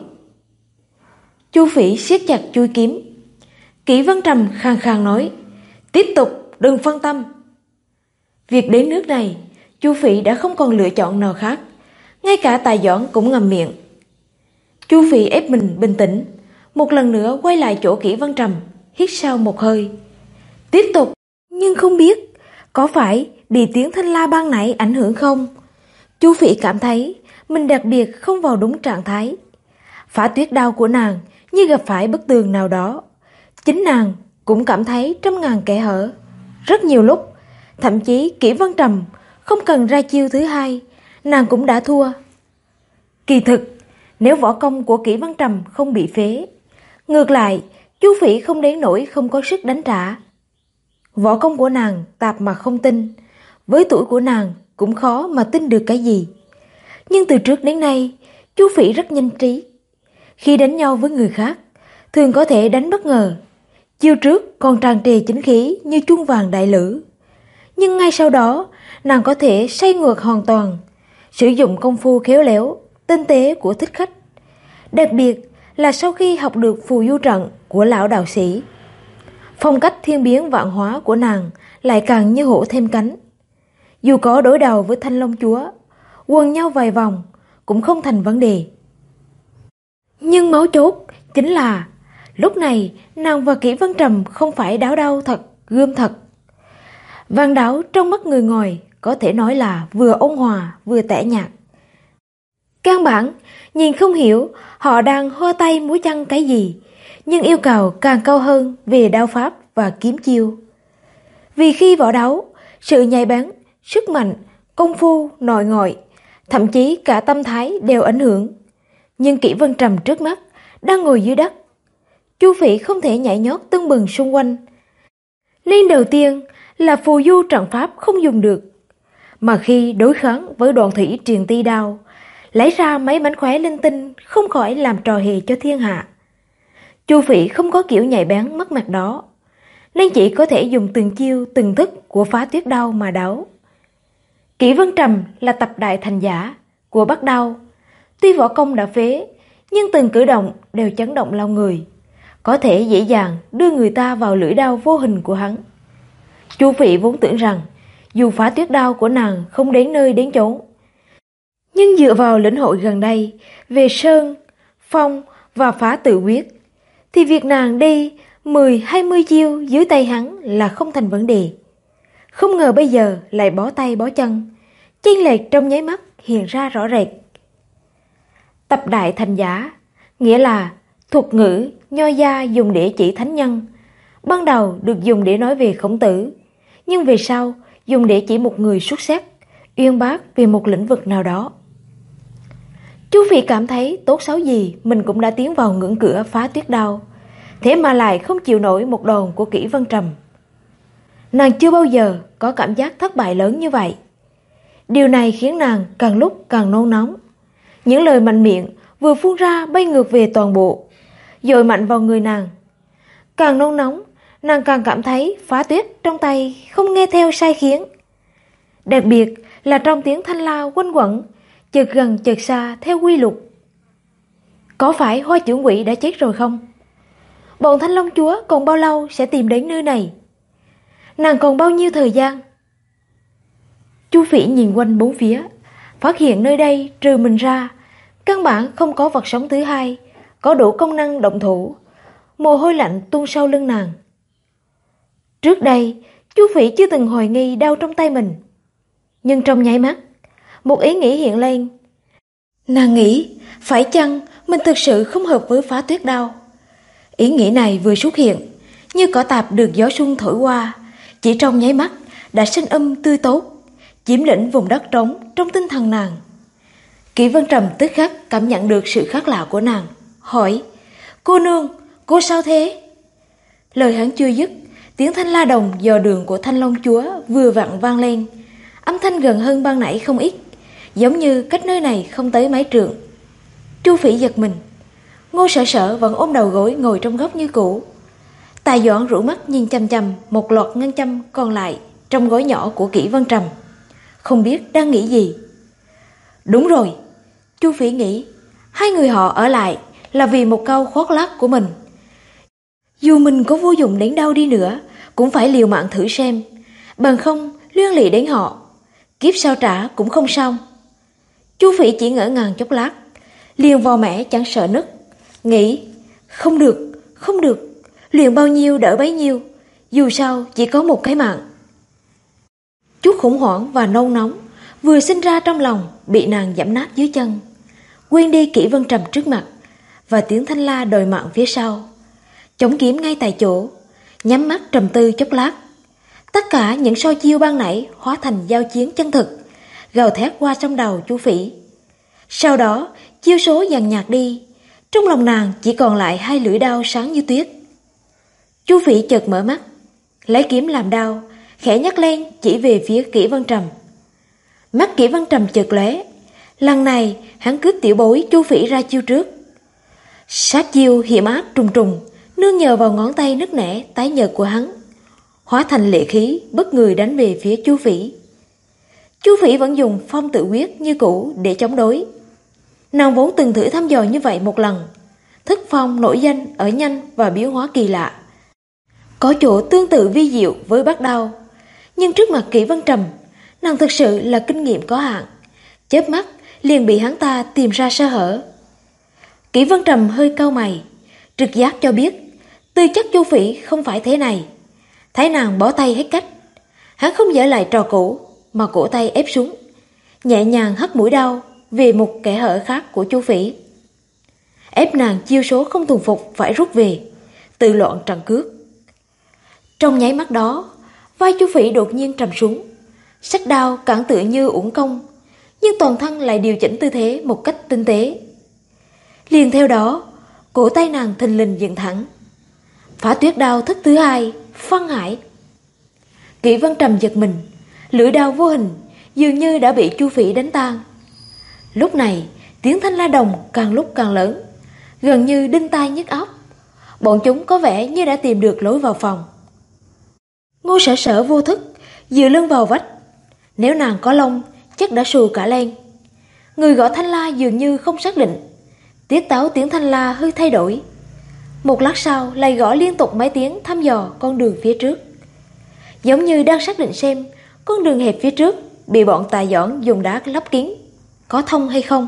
Chu Phỉ siết chặt chuôi kiếm. Kỷ Vân Trầm khàn khàn nói: Tiếp tục, đừng phân tâm. Việc đến nước này, Chu Phỉ đã không còn lựa chọn nào khác. Ngay cả Tài Doãn cũng ngậm miệng. Chu Phỉ ép mình bình tĩnh, một lần nữa quay lại chỗ Kỷ Vân Trầm, hít sâu một hơi. Tiếp tục, nhưng không biết có phải bị tiếng thanh la ban nãy ảnh hưởng không? Chu Phỉ cảm thấy mình đặc biệt không vào đúng trạng thái. Phá tuyết đao của nàng như gặp phải bức tường nào đó. Chính nàng cũng cảm thấy trăm ngàn kẽ hở. Rất nhiều lúc, thậm chí Kỷ Vân Trầm không cần ra chiêu thứ hai, nàng cũng đã thua. Kỳ thực, nếu võ công của Kỷ Vân Trầm không bị phế, ngược lại, Chu Phỉ không đến nỗi không có sức đánh trả. Võ công của nàng tạp mà không tin, với tuổi của nàng cũng khó mà tin được cái gì. Nhưng từ trước đến nay, Chu Phỉ rất nhanh trí. Khi đánh nhau với người khác, thường có thể đánh bất ngờ. Chiêu trước còn tràn trề chính khí như chuông vàng đại lữ. Nhưng ngay sau đó, nàng có thể xoay ngược hoàn toàn, sử dụng công phu khéo léo, tinh tế của thích khách. Đặc biệt là sau khi học được phù du trận của lão đạo sĩ, phong cách thiên biến vạn hóa của nàng lại càng như hổ thêm cánh. Dù có đối đầu với Thanh Long Chúa, quần nhau vài vòng cũng không thành vấn đề. Nhưng mấu chốt chính là lúc này nàng và Kỷ Vân Trầm không phải đáo đau thật, gươm thật. Vàng đáo trong mắt người ngoài có thể nói là vừa ôn hòa vừa tẻ nhạt. Căn bản nhìn không hiểu họ đang hô tay múa chân cái gì, nhưng yêu cầu càng cao hơn về đao pháp và kiếm chiêu. Vì khi võ đấu, sự nhạy bén, sức mạnh, công phu, nội ngoại, thậm chí cả tâm thái đều ảnh hưởng. Nhưng Kỷ Vân Trầm trước mắt đang ngồi dưới đất. Chu Phỉ không thể nhảy nhót tưng bừng xung quanh. Nên đầu tiên là phù du trận pháp không dùng được, mà khi đối kháng với Đoạn Thủy Truyền Ti đao, lấy ra mấy mánh khóe linh tinh không khỏi làm trò hề cho thiên hạ. Chu Phỉ không có kiểu nhạy bén mất mặt đó, nên chỉ có thể dùng từng chiêu từng thức của phá tuyết đao mà đấu. Kỷ Vân Trầm là tập đại thành giả, của Bắc Đao. Tuy võ công đã phế, nhưng từng cử động đều chấn động lòng người, có thể dễ dàng đưa người ta vào lưỡi đao vô hình của hắn. Chu Phỉ vốn tưởng rằng dù phá tuyết đao của nàng không đến nơi đến chốn, nhưng dựa vào lĩnh hội gần đây về sơn, phong và phá tự quyết, thì việc nàng đi 10-20 chiêu dưới tay hắn là không thành vấn đề. Không ngờ bây giờ lại bó tay bó chân, chênh lệch trong nháy mắt hiện ra rõ rệt. Tập đại thành giả, nghĩa là thuật ngữ nho gia dùng để chỉ thánh nhân. Ban đầu được dùng để nói về Khổng Tử, nhưng về sau dùng để chỉ một người xuất sắc, uyên bác về một lĩnh vực nào đó. Chu Phỉ cảm thấy tốt xấu gì mình cũng đã tiến vào ngưỡng cửa phá tuyết đao, thế mà lại không chịu nổi một đòn của Kỷ Vân Trầm. Nàng chưa bao giờ có cảm giác thất bại lớn như vậy. Điều này khiến nàng càng lúc càng nôn nóng. Những lời mạnh miệng vừa phun ra bay ngược về toàn bộ, dội mạnh vào người nàng. Càng nôn nóng, nàng càng cảm thấy phá tuyết trong tay không nghe theo sai khiến. Đặc biệt là trong tiếng thanh la quanh quẩn, chợt gần chợt xa theo quy luật. Có phải Hoa Chưởng Quỷ đã chết rồi không? Bọn Thanh Long Chúa còn bao lâu sẽ tìm đến nơi này? Nàng còn bao nhiêu thời gian? Chu Phỉ nhìn quanh bốn phía, phát hiện nơi đây trừ mình ra, căn bản không có vật sống thứ hai có đủ công năng động thủ. Mồ hôi lạnh tuôn sau lưng nàng. Trước đây, Chu Phỉ chưa từng hoài nghi đau trong tay mình, nhưng trong nháy mắt, một ý nghĩ hiện lên. Nàng nghĩ, phải chăng mình thực sự không hợp với phá tuyết đao? Ý nghĩ này vừa xuất hiện, như cỏ tạp được gió xuân thổi qua, chỉ trong nháy mắt đã sinh tươi tốt, chiếm lĩnh vùng đất trống trong tinh thần nàng. Kỷ Vân Trầm tức khắc cảm nhận được sự khác lạ của nàng, hỏi: "Cô nương, cô sao thế?" Lời hắn chưa dứt, tiếng thanh la đồng dò đường của Thanh Long Chúa vừa vặn vang lên, âm thanh gần hơn ban nãy không ít, giống như cách nơi này không tới mấy trượng. Chu Phỉ giật mình. Ngô Sở Sở vẫn ôm đầu gối ngồi trong góc như cũ. Tài Doãn rũ mắt nhìn chăm chăm một loạt ngân châm còn lại trong gói nhỏ của Kỷ Vân Trầm, không biết đang nghĩ gì. Đúng rồi, Chu Phỉ nghĩ, hai người họ ở lại là vì một câu khoác lác của mình. Dù mình có vô dụng đến đâu đi nữa, cũng phải liều mạng thử xem, bằng không liên lụy đến họ, kiếp sao trả cũng không xong. Chu Phỉ chỉ ngỡ ngàng chốc lát, liền vò mẻ chẳng sợ nứt, nghĩ không được, luyện bao nhiêu đỡ bấy nhiêu, dù sao chỉ có một cái mạng. Chút khủng hoảng và nôn nóng vừa sinh ra trong lòng bị nàng giẫm nát dưới chân, quên đi Kỷ Vân Trầm trước mặt và tiếng thanh la đòi mạng phía sau. Chống kiếm ngay tại chỗ, nhắm mắt trầm tư chốc lát. Tất cả những soi chiêu ban nãy hóa thành giao chiến chân thực, gào thét qua trong đầu Chu Phỉ. Sau đó chiêu số dần nhạt đi, trong lòng nàng chỉ còn lại hai lưỡi đao sáng như tuyết. Chu Phỉ chợt mở mắt, lấy kiếm làm đao, khẽ nhấc lên chỉ về phía Kỷ Vân Trầm. Mắt Kỷ Vân Trầm chợt lóe, lần này hắn cướp tiểu bối Chu Phỉ ra chiêu trước. Sát chiêu hiểm ác trùng trùng, nương nhờ vào ngón tay nứt nẻ tái nhợt của hắn, hóa thành lệ khí bất người đánh về phía Chu Phỉ. Chu Phỉ vẫn dùng phong tự quyết như cũ để chống đối. Nàng vốn từng thử thăm dò như vậy một lần, thức phong nổi danh ở nhanh và biến hóa kỳ lạ, có chỗ tương tự vi diệu với Bát Đao. Nhưng trước mặt Kỷ Vân Trầm, nàng thực sự là kinh nghiệm có hạn, chớp mắt liền bị hắn ta tìm ra sơ hở. Kỷ Vân Trầm hơi cau mày, trực giác cho biết tư chất Chu Phỉ không phải thế này. Thấy nàng bỏ tay hết cách, hắn không dở lại trò cũ mà cổ tay ép xuống, nhẹ nhàng hất mũi đao về một kẽ hở khác của Chu Phỉ, ép nàng chiêu số không thuần phục phải rút về, tự loạn trận cước. Trong nháy mắt đó, vai Chu Phỉ đột nhiên trầm xuống, xách đao cản tựa như uổng công, nhưng toàn thân lại điều chỉnh tư thế một cách tinh tế. Liền theo đó, cổ tay nàng thình lình dựng thẳng. Phá tuyết đao thức thứ hai, phân hải. Kỷ Vân Trầm giật mình, lưỡi đao vô hình dường như đã bị Chu Phỉ đánh tan. Lúc này, tiếng thanh la đồng càng lúc càng lớn, gần như đinh tai nhức óc. Bọn chúng có vẻ như đã tìm được lối vào phòng. Ngô Sở Sở vô thức dựa lưng vào vách, nếu nàng có lông chắc đã xù cả lên. Người gõ thanh la dường như không xác định. Tiết tấu tiếng thanh la hơi thay đổi. Một lát sau lại gõ liên tục mấy tiếng thăm dò con đường phía trước, giống như đang xác định xem con đường hẹp phía trước bị bọn Tà Doãn dùng đá lấp kín có thông hay không.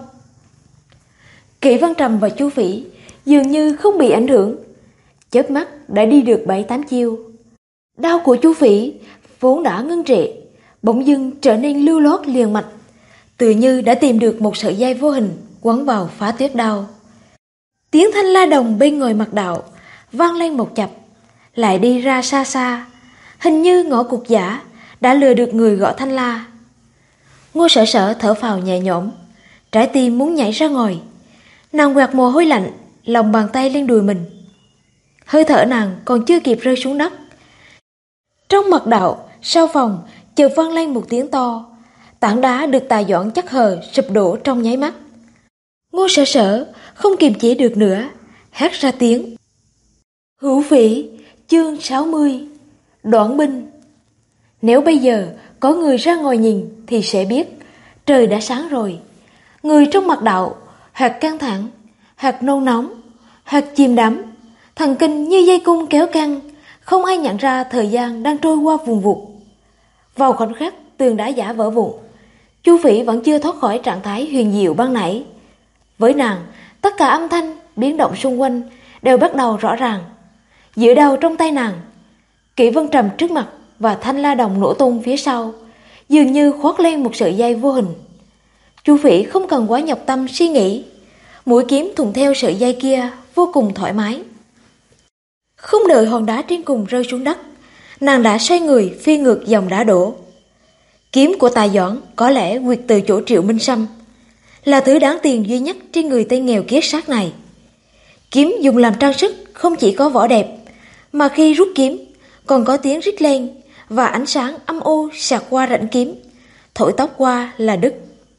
Kỷ Văn Trầm và Chu Phỉ dường như không bị ảnh hưởng, chớp mắt đã đi được 7-8 chiêu. Đao của Chu Phỉ vốn đã ngưng trệ, bỗng dưng trở nên lưu loát liền mạch, tự như đã tìm được một sợi dây vô hình quấn vào phá tuyết đao. Tiếng thanh la đồng bên ngoài mặt đạo vang lên một chập, lại đi ra xa xa, hình như ngõ cụt giả đã lừa được người gõ thanh la. Ngô Sở Sở thở phào nhẹ nhõm, trái tim muốn nhảy ra ngoài. Nàng quẹt mồ hôi lạnh, lòng bàn tay lên đùi mình. Hơi thở nàng còn chưa kịp rơi xuống đất, trong mặt đạo sau phòng chợt vang lên một tiếng to, tảng đá được Tà Doãn chất hờ sụp đổ trong nháy mắt. Ngô Sở Sở không kiềm chế được nữa, hét ra tiếng. Hữu Phỉ, chương 60, Đoản binh. Nếu bây giờ có người ra ngoài nhìn thì sẽ biết trời đã sáng rồi. Người trong mặt đạo hoặc căng thẳng, hoặc nôn nóng, hoặc chìm đắm, thần kinh như dây cung kéo căng, không ai nhận ra thời gian đang trôi qua vùng vụt. Vào khoảnh khắc tường đá giả vỡ vụn, Chu Phỉ vẫn chưa thoát khỏi trạng thái huyền diệu ban nãy. Với nàng, tất cả âm thanh biến động xung quanh đều bắt đầu rõ ràng. Giữa đầu trong tay nàng, Kỷ Vân Trầm trước mặt và thanh la đồng nổ tung phía sau, dường như khoác lên một sợi dây vô hình. Chu Phỉ không cần quá nhọc tâm suy nghĩ, mũi kiếm thuận theo sợi dây kia vô cùng thoải mái. Không đợi hòn đá trên cùng rơi xuống đất, nàng đã xoay người phi ngược dòng đá đổ. Kiếm của Tà Doãn có lẽ quyệt từ chỗ Triệu Minh Sâm, là thứ đáng tiền duy nhất trên người tên nghèo kiết xác này. Kiếm dùng làm trang sức không chỉ có vỏ đẹp, mà khi rút kiếm còn có tiếng rít lên và ánh sáng âm u xẹt qua rãnh kiếm, thổi tóc qua là đứt.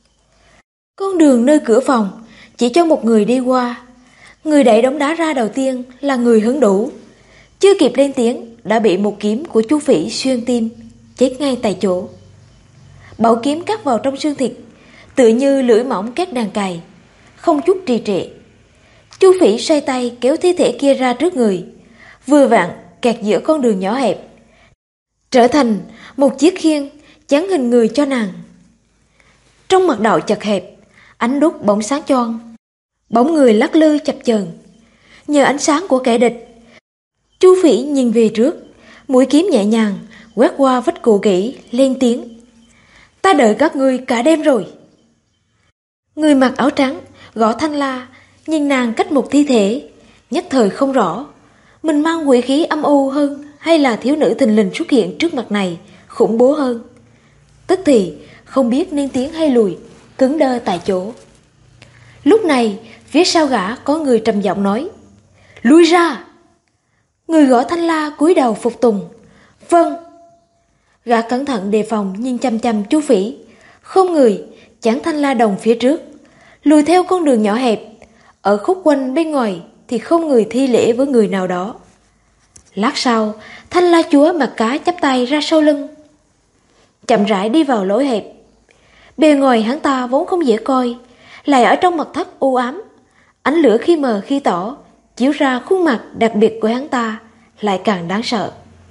Con đường nơi cửa phòng chỉ cho một người đi qua. Người đẩy đống đá ra đầu tiên là người hứng đủ, chưa kịp lên tiếng đã bị một kiếm của Chu Phỉ xuyên tim, chết ngay tại chỗ. Bảo kiếm cắt vào trong xương thịt, tựa như lưỡi mỏng két đàn cày, không chút trì trệ. Chu Phỉ xoay tay kéo thi thể kia ra trước người, vừa vặn kẹt giữa con đường nhỏ hẹp, trở thành một chiếc khiên chắn hình người cho nàng. Trong mặt đạo chật hẹp, ánh đuốc bỗng sáng choang, bóng người lắc lư chập chờn. Nhờ ánh sáng của kẻ địch, Chu Phỉ nhìn về trước, mũi kiếm nhẹ nhàng quét qua vách cũ kỹ, lên tiếng. Ta đợi các ngươi cả đêm rồi. Người mặc áo trắng gõ thanh la nhìn nàng cách một thi thể, nhất thời không rõ mình mang quỷ khí âm u hơn hay là thiếu nữ thình lình xuất hiện trước mặt này khủng bố hơn. Tức thì không biết nên tiến hay lùi, cứng đơ tại chỗ. Lúc này phía sau gã có người trầm giọng nói. Lui ra. Người gõ thanh la cúi đầu phục tùng. Vâng. Gã cẩn thận đề phòng nhìn chăm chăm Chu Phỉ, không người chắn thanh la đồng phía trước, lùi theo con đường nhỏ hẹp. Ở khúc quanh bên ngoài thì không người thi lễ với người nào đó. Lát sau, thanh la chúa mặt cá chắp tay ra sau lưng, chậm rãi đi vào lối hẹp. Bề ngoài hắn ta vốn không dễ coi, lại ở trong mật thất u ám, ánh lửa khi mờ khi tỏ chiếu ra khuôn mặt đặc biệt của hắn ta lại càng đáng sợ.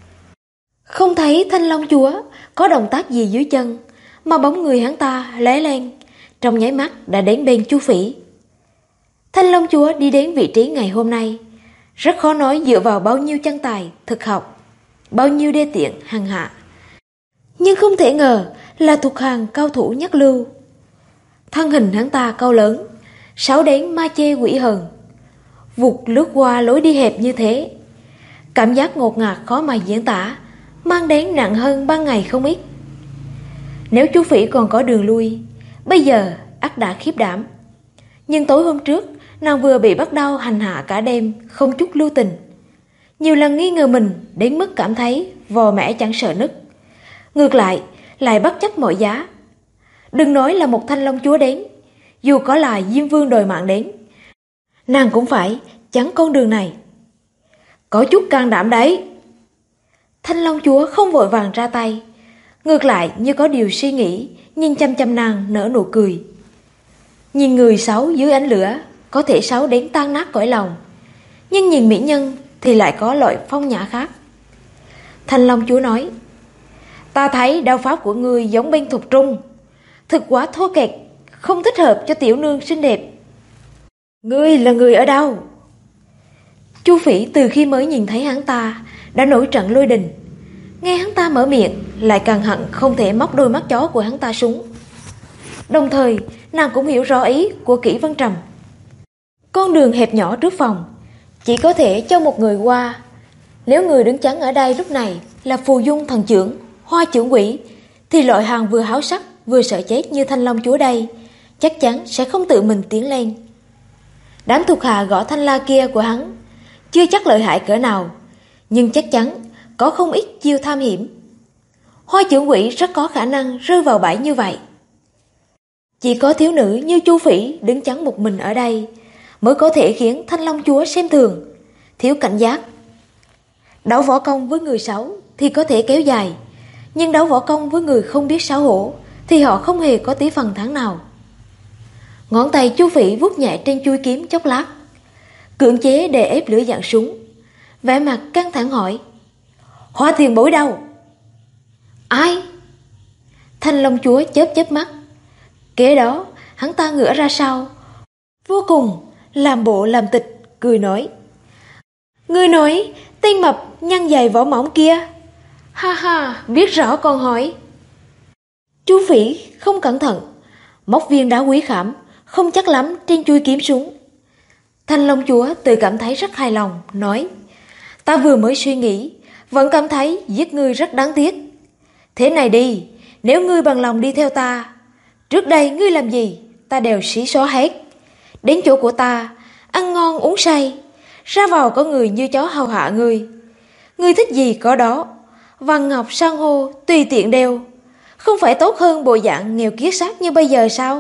Không thấy Thanh Long chúa có động tác gì dưới chân, mà bóng người hắn ta lóe lên, trong nháy mắt đã đến bên Chu Phỉ. Thanh Long chúa đi đến vị trí ngày hôm nay, rất khó nói dựa vào bao nhiêu chân tài thực học, bao nhiêu đê tiện hằng hạ, nhưng không thể ngờ là thuộc hàng cao thủ nhất lưu. Thân hình hắn ta cao lớn, sáu đến ma chê quỷ hờn, vụt lướt qua lối đi hẹp như thế, cảm giác ngột ngạt khó mà diễn tả, mang đến nặng hơn ban ngày không ít. Nếu Chu Phỉ còn có đường lui, bây giờ ắt đã khiếp đảm. Nhưng tối hôm trước, nàng vừa bị bắt đau hành hạ cả đêm, không chút lưu tình. Nhiều lần nghi ngờ mình đến mức cảm thấy vò mẻ chẳng sợ nứt. Ngược lại bất chấp mọi giá. Đừng nói là một Thanh Long chúa đến, dù có là Diêm Vương đòi mạng đến, nàng cũng phải chắn con đường này. Có chút can đảm đấy. Thanh Long chúa không vội vàng ra tay, ngược lại như có điều suy nghĩ, nhìn chăm chăm nàng nở nụ cười. Nhìn người xấu dưới ánh lửa có thể xấu đến tan nát cõi lòng, nhưng nhìn mỹ nhân thì lại có loại phong nhã khác. Thanh Long Chúa nói: Ta thấy đao pháp của ngươi giống bên Thục Trung, thực quá thô kệch, không thích hợp cho tiểu nương xinh đẹp. Ngươi là người ở đâu? Chu Phỉ từ khi mới nhìn thấy hắn ta đã nổi trận lôi đình, nghe hắn ta mở miệng lại càng hận không thể móc đôi mắt chó của hắn ta xuống. Đồng thời nàng cũng hiểu rõ ý của Kỷ Vân Trầm. Con đường hẹp nhỏ trước phòng chỉ có thể cho một người qua. Nếu người đứng chắn ở đây lúc này là Phù Dung thần trưởng, Hoa trưởng quỷ, thì loại hàng vừa háo sắc vừa sợ chết như Thanh Long Chúa đây chắc chắn sẽ không tự mình tiến lên. Đám thuộc hạ gõ thanh la kia của hắn chưa chắc lợi hại cỡ nào, nhưng chắc chắn có không ít chiêu tham hiểm. Hoa trưởng quỷ rất có khả năng rơi vào bẫy như vậy. Chỉ có thiếu nữ như Chu Phỉ đứng chắn một mình ở đây mới có thể khiến Thanh Long Chúa xem thường, thiếu cảnh giác. Đấu võ công với người xấu thì có thể kéo dài, nhưng đấu võ công với người không biết xấu hổ thì họ không hề có tí phần thắng nào. Ngón tay Chu Phỉ vuốt nhẹ trên chuôi kiếm chốc lát, cưỡng chế đè ép lửa giận súng, vẻ mặt căng thẳng hỏi: Hoa tiền bối đâu? Ai? Thanh Long Chúa chớp chớp mắt. Kế đó hắn ta ngửa ra sau, vô cùng làm bộ làm tịch, cười nói: Ngươi nói tên mập nhăn dày vỏ mỏng kia? Ha ha, biết rõ còn hỏi. Chu Phỉ không cẩn thận móc viên đá quý khảm không chắc lắm trên chuôi kiếm xuống. Thanh Long Chúa tự cảm thấy rất hài lòng, nói: Ta vừa mới suy nghĩ, vẫn cảm thấy giết ngươi rất đáng tiếc. Thế này đi, nếu ngươi bằng lòng đi theo ta, trước đây ngươi làm gì ta đều xí xóa hết. Đến chỗ của ta, ăn ngon uống say, ra vào có người như chó hầu hạ ngươi. Ngươi thích gì có đó, vàng ngọc san hô tùy tiện đeo, không phải tốt hơn bộ dạng nghèo kiết xác như bây giờ sao?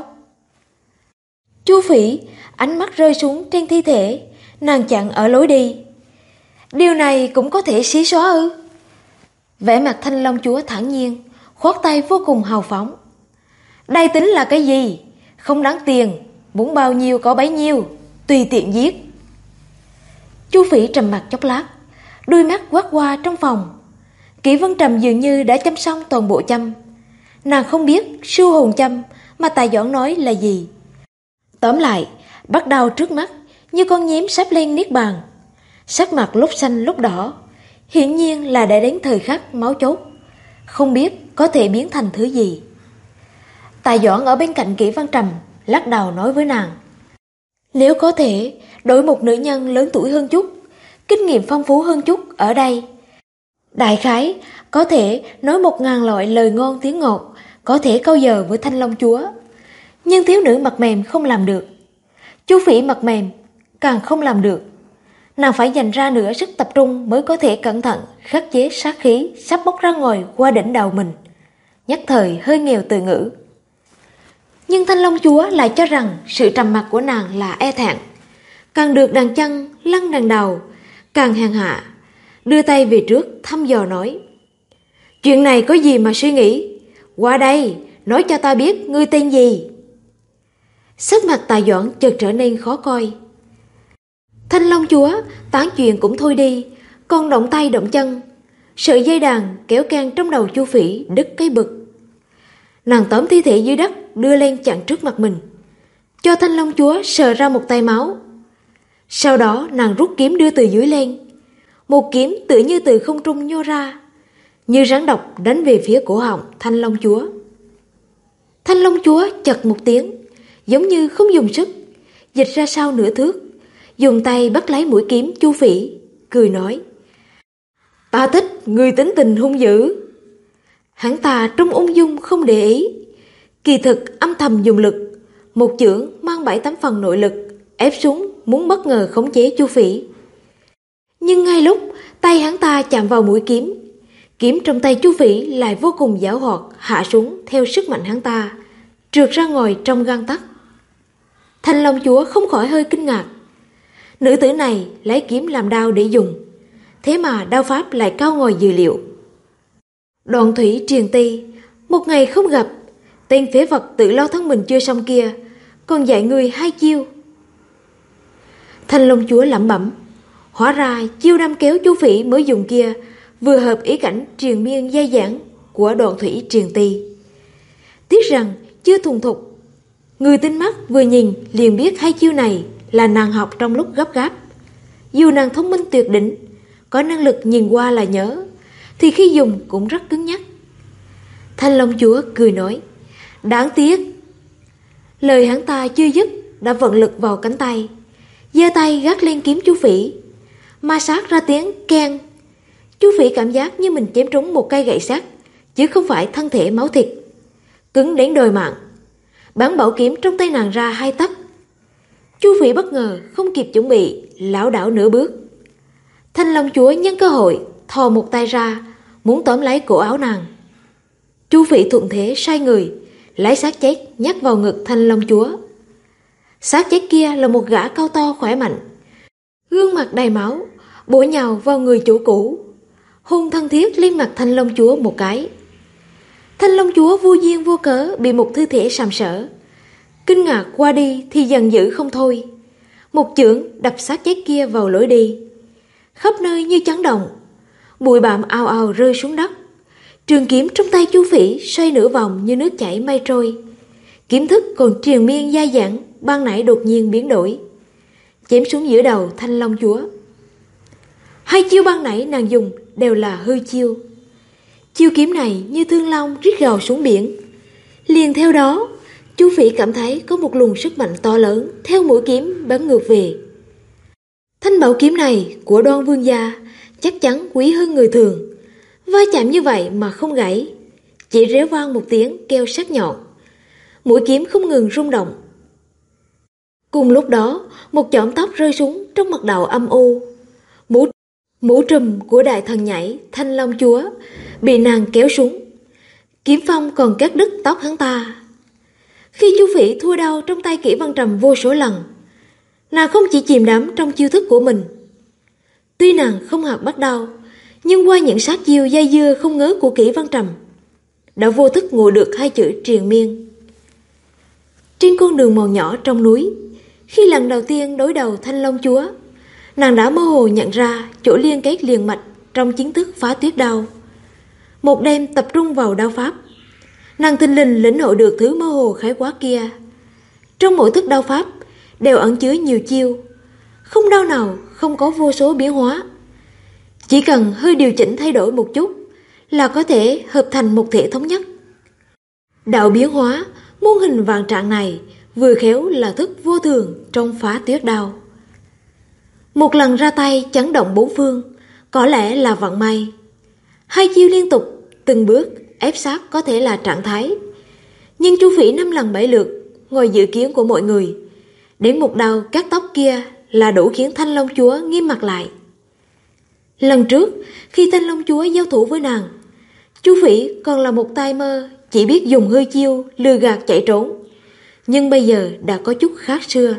Chu Phỉ ánh mắt rơi xuống trên thi thể, nàng chặn ở lối đi. Điều này cũng có thể xí xóa ư? Vẻ mặt Thanh Long Chúa thản nhiên, khoát tay vô cùng hào phóng. Đây tính là cái gì? Không đáng tiền, muốn bao nhiêu có bấy nhiêu, tùy tiện giết. Chu Phỉ trầm mặt chốc lát, đôi mắt quát qua trong phòng. Kỷ Vân Trầm dường như đã chăm xong toàn bộ châm. Nàng không biết siêu hồn châm mà Tài Doãn nói là gì. Tóm lại, bắt đầu trước mắt như con nhím sắp lên niết bàn. Sắc mặt lúc xanh lúc đỏ, hiển nhiên là đã đến thời khắc máu chốt, không biết có thể biến thành thứ gì. Tài Doãn ở bên cạnh Kỷ Vân Trầm lắc đầu nói với nàng: Nếu có thể đổi một nữ nhân lớn tuổi hơn chút, kinh nghiệm phong phú hơn chút ở đây, đại khái có thể nói 1000 loại lời ngon tiếng ngọt, có thể câu giờ với Thanh Long Chúa. Nhưng thiếu nữ mặt mềm không làm được, Chu Phỉ mặt mềm càng không làm được. Nàng phải dành ra nửa sức tập trung mới có thể cẩn thận khắc chế sát khí sắp bốc ra ngoài qua đỉnh đầu mình. Nhất thời hơi nghèo từ ngữ. Nhưng Thanh Long Chúa lại cho rằng sự trầm mặc của nàng là e thẹn, càng được đàn chân lăn đàn đầu, càng hèn hạ, đưa tay về trước thăm dò nói: Chuyện này có gì mà suy nghĩ? Qua đây, nói cho ta biết ngươi tên gì. Sắc mặt Tài Doãn chợt trở nên khó coi. Thanh Long Chúa tán chuyện cũng thôi đi, còn động tay động chân. Sợi dây đàn kéo keng trong đầu Chu Phỉ đứt cái bực. Nàng tóm thi thể dưới đất đưa lên chặn trước mặt mình, cho Thanh Long Chúa sờ ra một tay máu. Sau đó nàng rút kiếm đưa từ dưới lên, một kiếm tự như từ không trung nhô ra, như rắn độc đánh về phía cổ họng Thanh Long Chúa. Thanh Long Chúa chật một tiếng, giống như không dùng sức, dịch ra sau nửa thước, dùng tay bắt lấy mũi kiếm Chu Phỉ, cười nói: Ta thích người tính tình hung dữ. Hắn ta trong ung dung không để ý, kỳ thực âm thầm dùng lực, một chưởng mang 7-8 phần nội lực ép xuống, muốn bất ngờ khống chế Chu Phỉ. Nhưng ngay lúc tay hắn ta chạm vào mũi kiếm, kiếm trong tay Chu Phỉ lại vô cùng giảo hoạt hạ xuống theo sức mạnh hắn ta, trượt ra ngoài trong gang tấc. Thanh Long Chúa không khỏi hơi kinh ngạc. Nữ tử này lấy kiếm làm đao để dùng, thế mà đao pháp lại cao ngoài dự liệu. Đoạn Thủy Triền Ti, một ngày không gặp, tên phế vật tự lo thân mình chưa xong kia, còn dạy người 2 chiêu. Thanh Long chúa lẩm bẩm, hóa ra chiêu đâm kéo Chu Phỉ mới dùng kia vừa hợp ý cảnh triền miên dai dẳng của Đoạn Thủy Triền Ti. Tiếc rằng chưa thuần thục, người tinh mắt vừa nhìn liền biết 2 chiêu này là nàng học trong lúc gấp gáp. Dù nàng thông minh tuyệt đỉnh, có năng lực nhìn qua là nhớ, thì khi dùng cũng rất cứng nhắc. Thanh Long chúa cười nói, đáng tiếc. Lời hắn ta chưa dứt đã vận lực vào cánh tay, giơ tay gác lên kiếm Chu Phỉ, ma sát ra tiếng keng. Chu Phỉ cảm giác như mình chém trúng một cây gậy sắt, chứ không phải thân thể máu thịt, cứng đến đòi mạng. Bản bảo kiếm trong tay nàng ra 2 tấc. Chu Phỉ bất ngờ không kịp chuẩn bị, lảo đảo nửa bước. Thanh Long chúa nhân cơ hội thò một tay ra, muốn tóm lấy cổ áo nàng. Chu Phỉ thuận thế xoay người, lấy xác chết nhắc vào ngực Thanh Long chúa. Xác chết kia là một gã cao to khỏe mạnh, gương mặt đầy máu, bổ nhào vào người chủ cũ, hôn thân thiết lên mặt Thanh Long chúa một cái. Thanh Long chúa vô duyên vô cớ bị một thi thể sàm sỡ, kinh ngạc qua đi thì giận dữ không thôi, một chưởng đập xác chết kia vào lối đi, khắp nơi như chấn động, bụi bặm ào ào rơi xuống đất. Trường kiếm trong tay Chu Phỉ xoay nửa vòng như nước chảy mây trôi, kiếm thức còn triền miên dai dẳng ban nãy đột nhiên biến đổi, chém xuống giữa đầu Thanh Long chúa. 2 chiêu ban nãy nàng dùng đều là hư chiêu. Chiêu kiếm này như thương long rít gào xuống biển. Liền theo đó, Chu Phỉ cảm thấy có một luồng sức mạnh to lớn theo mũi kiếm bắn ngược về. Thanh bảo kiếm này của Đoan vương gia chắc chắn quý hơn người thường, va chạm như vậy mà không gãy, chỉ réo vang một tiếng kêu sắc nhọn. Mũi kiếm không ngừng rung động. Cùng lúc đó, một chõm tóc rơi xuống trong mặt đầu âm u. Mũ trùm của đại thần nhảy Thanh Long chúa bị nàng kéo xuống, kiếm phong còn cắt đứt tóc hắn ta. Khi Chu Phỉ thua đau trong tay Kỷ Văn Trầm vô số lần, nàng không chỉ chìm đắm trong chiêu thức của mình. Tuy nàng không hạt bắt đau, nhưng qua những sát chiêu dây dưa không ngớt của Kỷ Văn Trầm, đã vô thức ngộ được 2 chữ triền miên. Trên con đường mòn nhỏ trong núi, khi lần đầu tiên đối đầu Thanh Long chúa, nàng đã mơ hồ nhận ra chỗ liên kết liền mạch trong chiến thức phá tuyết đao. Một đêm tập trung vào đao pháp, nàng thình lình lĩnh hội được thứ mơ hồ khái quát kia. Trong mỗi thức đao pháp đều ẩn chứa nhiều chiêu, không đao nào không có vô số biến hóa. Chỉ cần hơi điều chỉnh thay đổi một chút là có thể hợp thành một thể thống nhất. Đạo biến hóa muôn hình vạn trạng này vừa khéo là thức vô thường trong phá tuyết đao. Một lần ra tay chấn động 4 phương, có lẽ là vận may. 2 chiêu liên tục, từng bước ép sát có thể là trạng thái. Nhưng Chu Phỉ 5 lần 7 lượt, ngoài dự kiến của mọi người, đến một đao cắt tóc kia là đủ khiến Thanh Long chúa nghiêm mặt lại. Lần trước, khi Thanh Long chúa giao thủ với nàng, Chu Phỉ còn là một tay mơ, chỉ biết dùng hư chiêu lừa gạt chạy trốn. Nhưng bây giờ đã có chút khác xưa.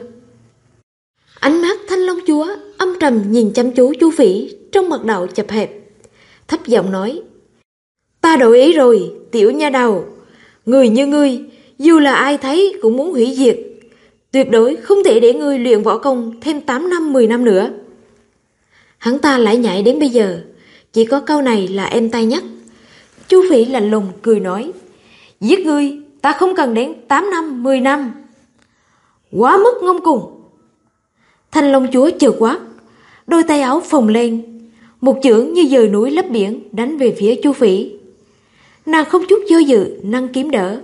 Ánh mắt Thanh Long chúa âm trầm nhìn chăm chú Chu Phỉ trong mặt đầu chập hẹp, thấp giọng nói, ta đổi ý rồi, tiểu nha đầu. Người như ngươi, dù là ai thấy cũng muốn hủy diệt. Tuyệt đối không thể để ngươi luyện võ công thêm 8 năm 10 năm nữa. Hắn ta lại nhảy đến bây giờ, chỉ có câu này là êm tai nhất. Chu Phỉ lạnh lùng cười nói, giết ngươi ta không cần đến 8 năm 10 năm. Quá mức ngông cuồng. Thanh Long chúa chợt quát, đôi tay áo phồng lên, một chưởng như dời núi lấp biển đánh về phía Chu Phỉ. Nàng không chút do dự nâng kiếm đỡ.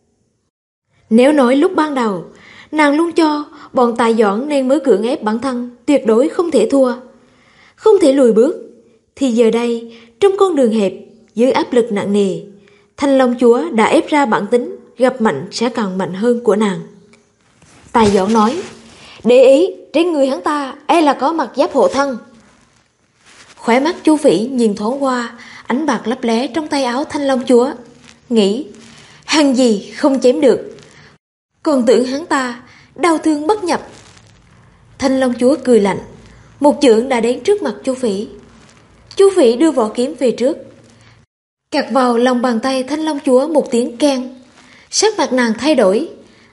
Nếu nói lúc ban đầu nàng luôn cho bọn tài giỏi nên mới cưỡng ép bản thân tuyệt đối không thể thua, không thể lùi bước, thì giờ đây trong con đường hẹp dưới áp lực nặng nề, Thanh Long chúa đã ép ra bản tính gặp mạnh sẽ càng mạnh hơn của nàng. Tài giỏi nói, để ý trên người hắn ta e là có mặt giáp hộ thân. Khóe mắt Chu Phỉ nhìn thoáng qua ánh bạc lấp lé trong tay áo Thanh Long chúa, nghĩ hàng gì không chém được, còn tưởng hắn ta đau thương bất nhập. Thanh Long chúa cười lạnh, một chưởng đã đến trước mặt Chu Phỉ. Chu Phỉ đưa vỏ kiếm về trước, cạt vào lòng bàn tay Thanh Long chúa một tiếng keng. Sắc mặt nàng thay đổi,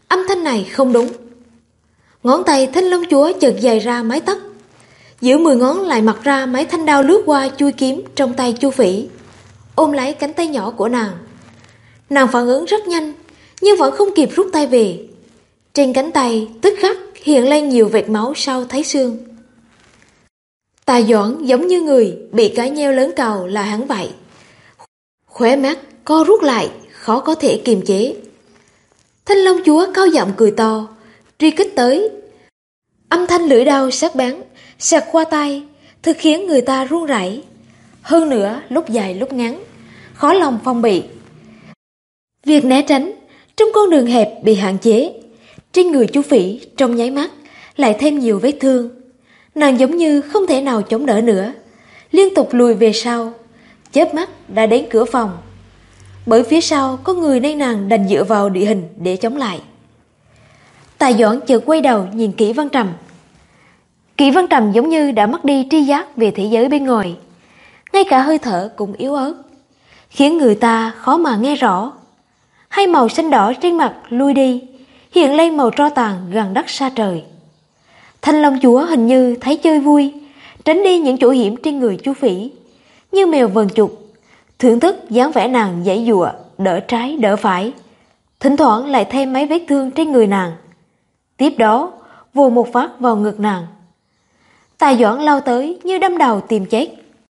Âm thanh này không đúng. Ngón tay Thanh Long Chúa chợt dài ra mái tóc, giữa 10 ngón lại mặc ra mấy thanh đao lướt qua chui kiếm trong tay Chu Phỉ, ôm lấy cánh tay nhỏ của nàng. Nàng phản ứng rất nhanh, nhưng vẫn không kịp rút tay về. Trên cánh tay tức khắc hiện lên nhiều vệt máu sau thấy xương. Tài Doãn giống như người bị cái nheo lớn cào là hắn vậy. Khóe mắt co rút lại, khó có thể kiềm chế. Thanh Long Chúa cao giọng cười to, truy kích tới. Âm thanh lưỡi đao sắc bén xẹt qua tay, thực khiến người ta run rẩy. Hơn nữa lúc dài lúc ngắn, khó lòng phòng bị. Việc né tránh trong con đường hẹp bị hạn chế. Trên người Chu Phỉ trong nháy mắt lại thêm nhiều vết thương. Nàng giống như không thể nào chống đỡ nữa, liên tục lùi về sau, chớp mắt đã đến cửa phòng. Bởi phía sau có người nên nàng đành dựa vào địa hình để chống lại. Tài Doãn chợt quay đầu nhìn Kỷ Văn Trầm. Kỷ Văn Trầm giống như đã mất đi tri giác về thế giới bên ngoài, ngay cả hơi thở cũng yếu ớt, khiến người ta khó mà nghe rõ. Hai màu xanh đỏ trên mặt lui đi, hiện lên màu tro tàn gần đất xa trời. Thanh Long Chúa hình như thấy chơi vui, tránh đi những chỗ hiểm trên người Chu Phỉ, như mèo vờn chuột, thưởng thức dáng vẻ nàng giãy giụa, đỡ trái đỡ phải, thỉnh thoảng lại thêm mấy vết thương trên người nàng. Tiếp đó vồ một phát vào ngực nàng. Tài Doãn lao tới như đâm đầu tìm chết.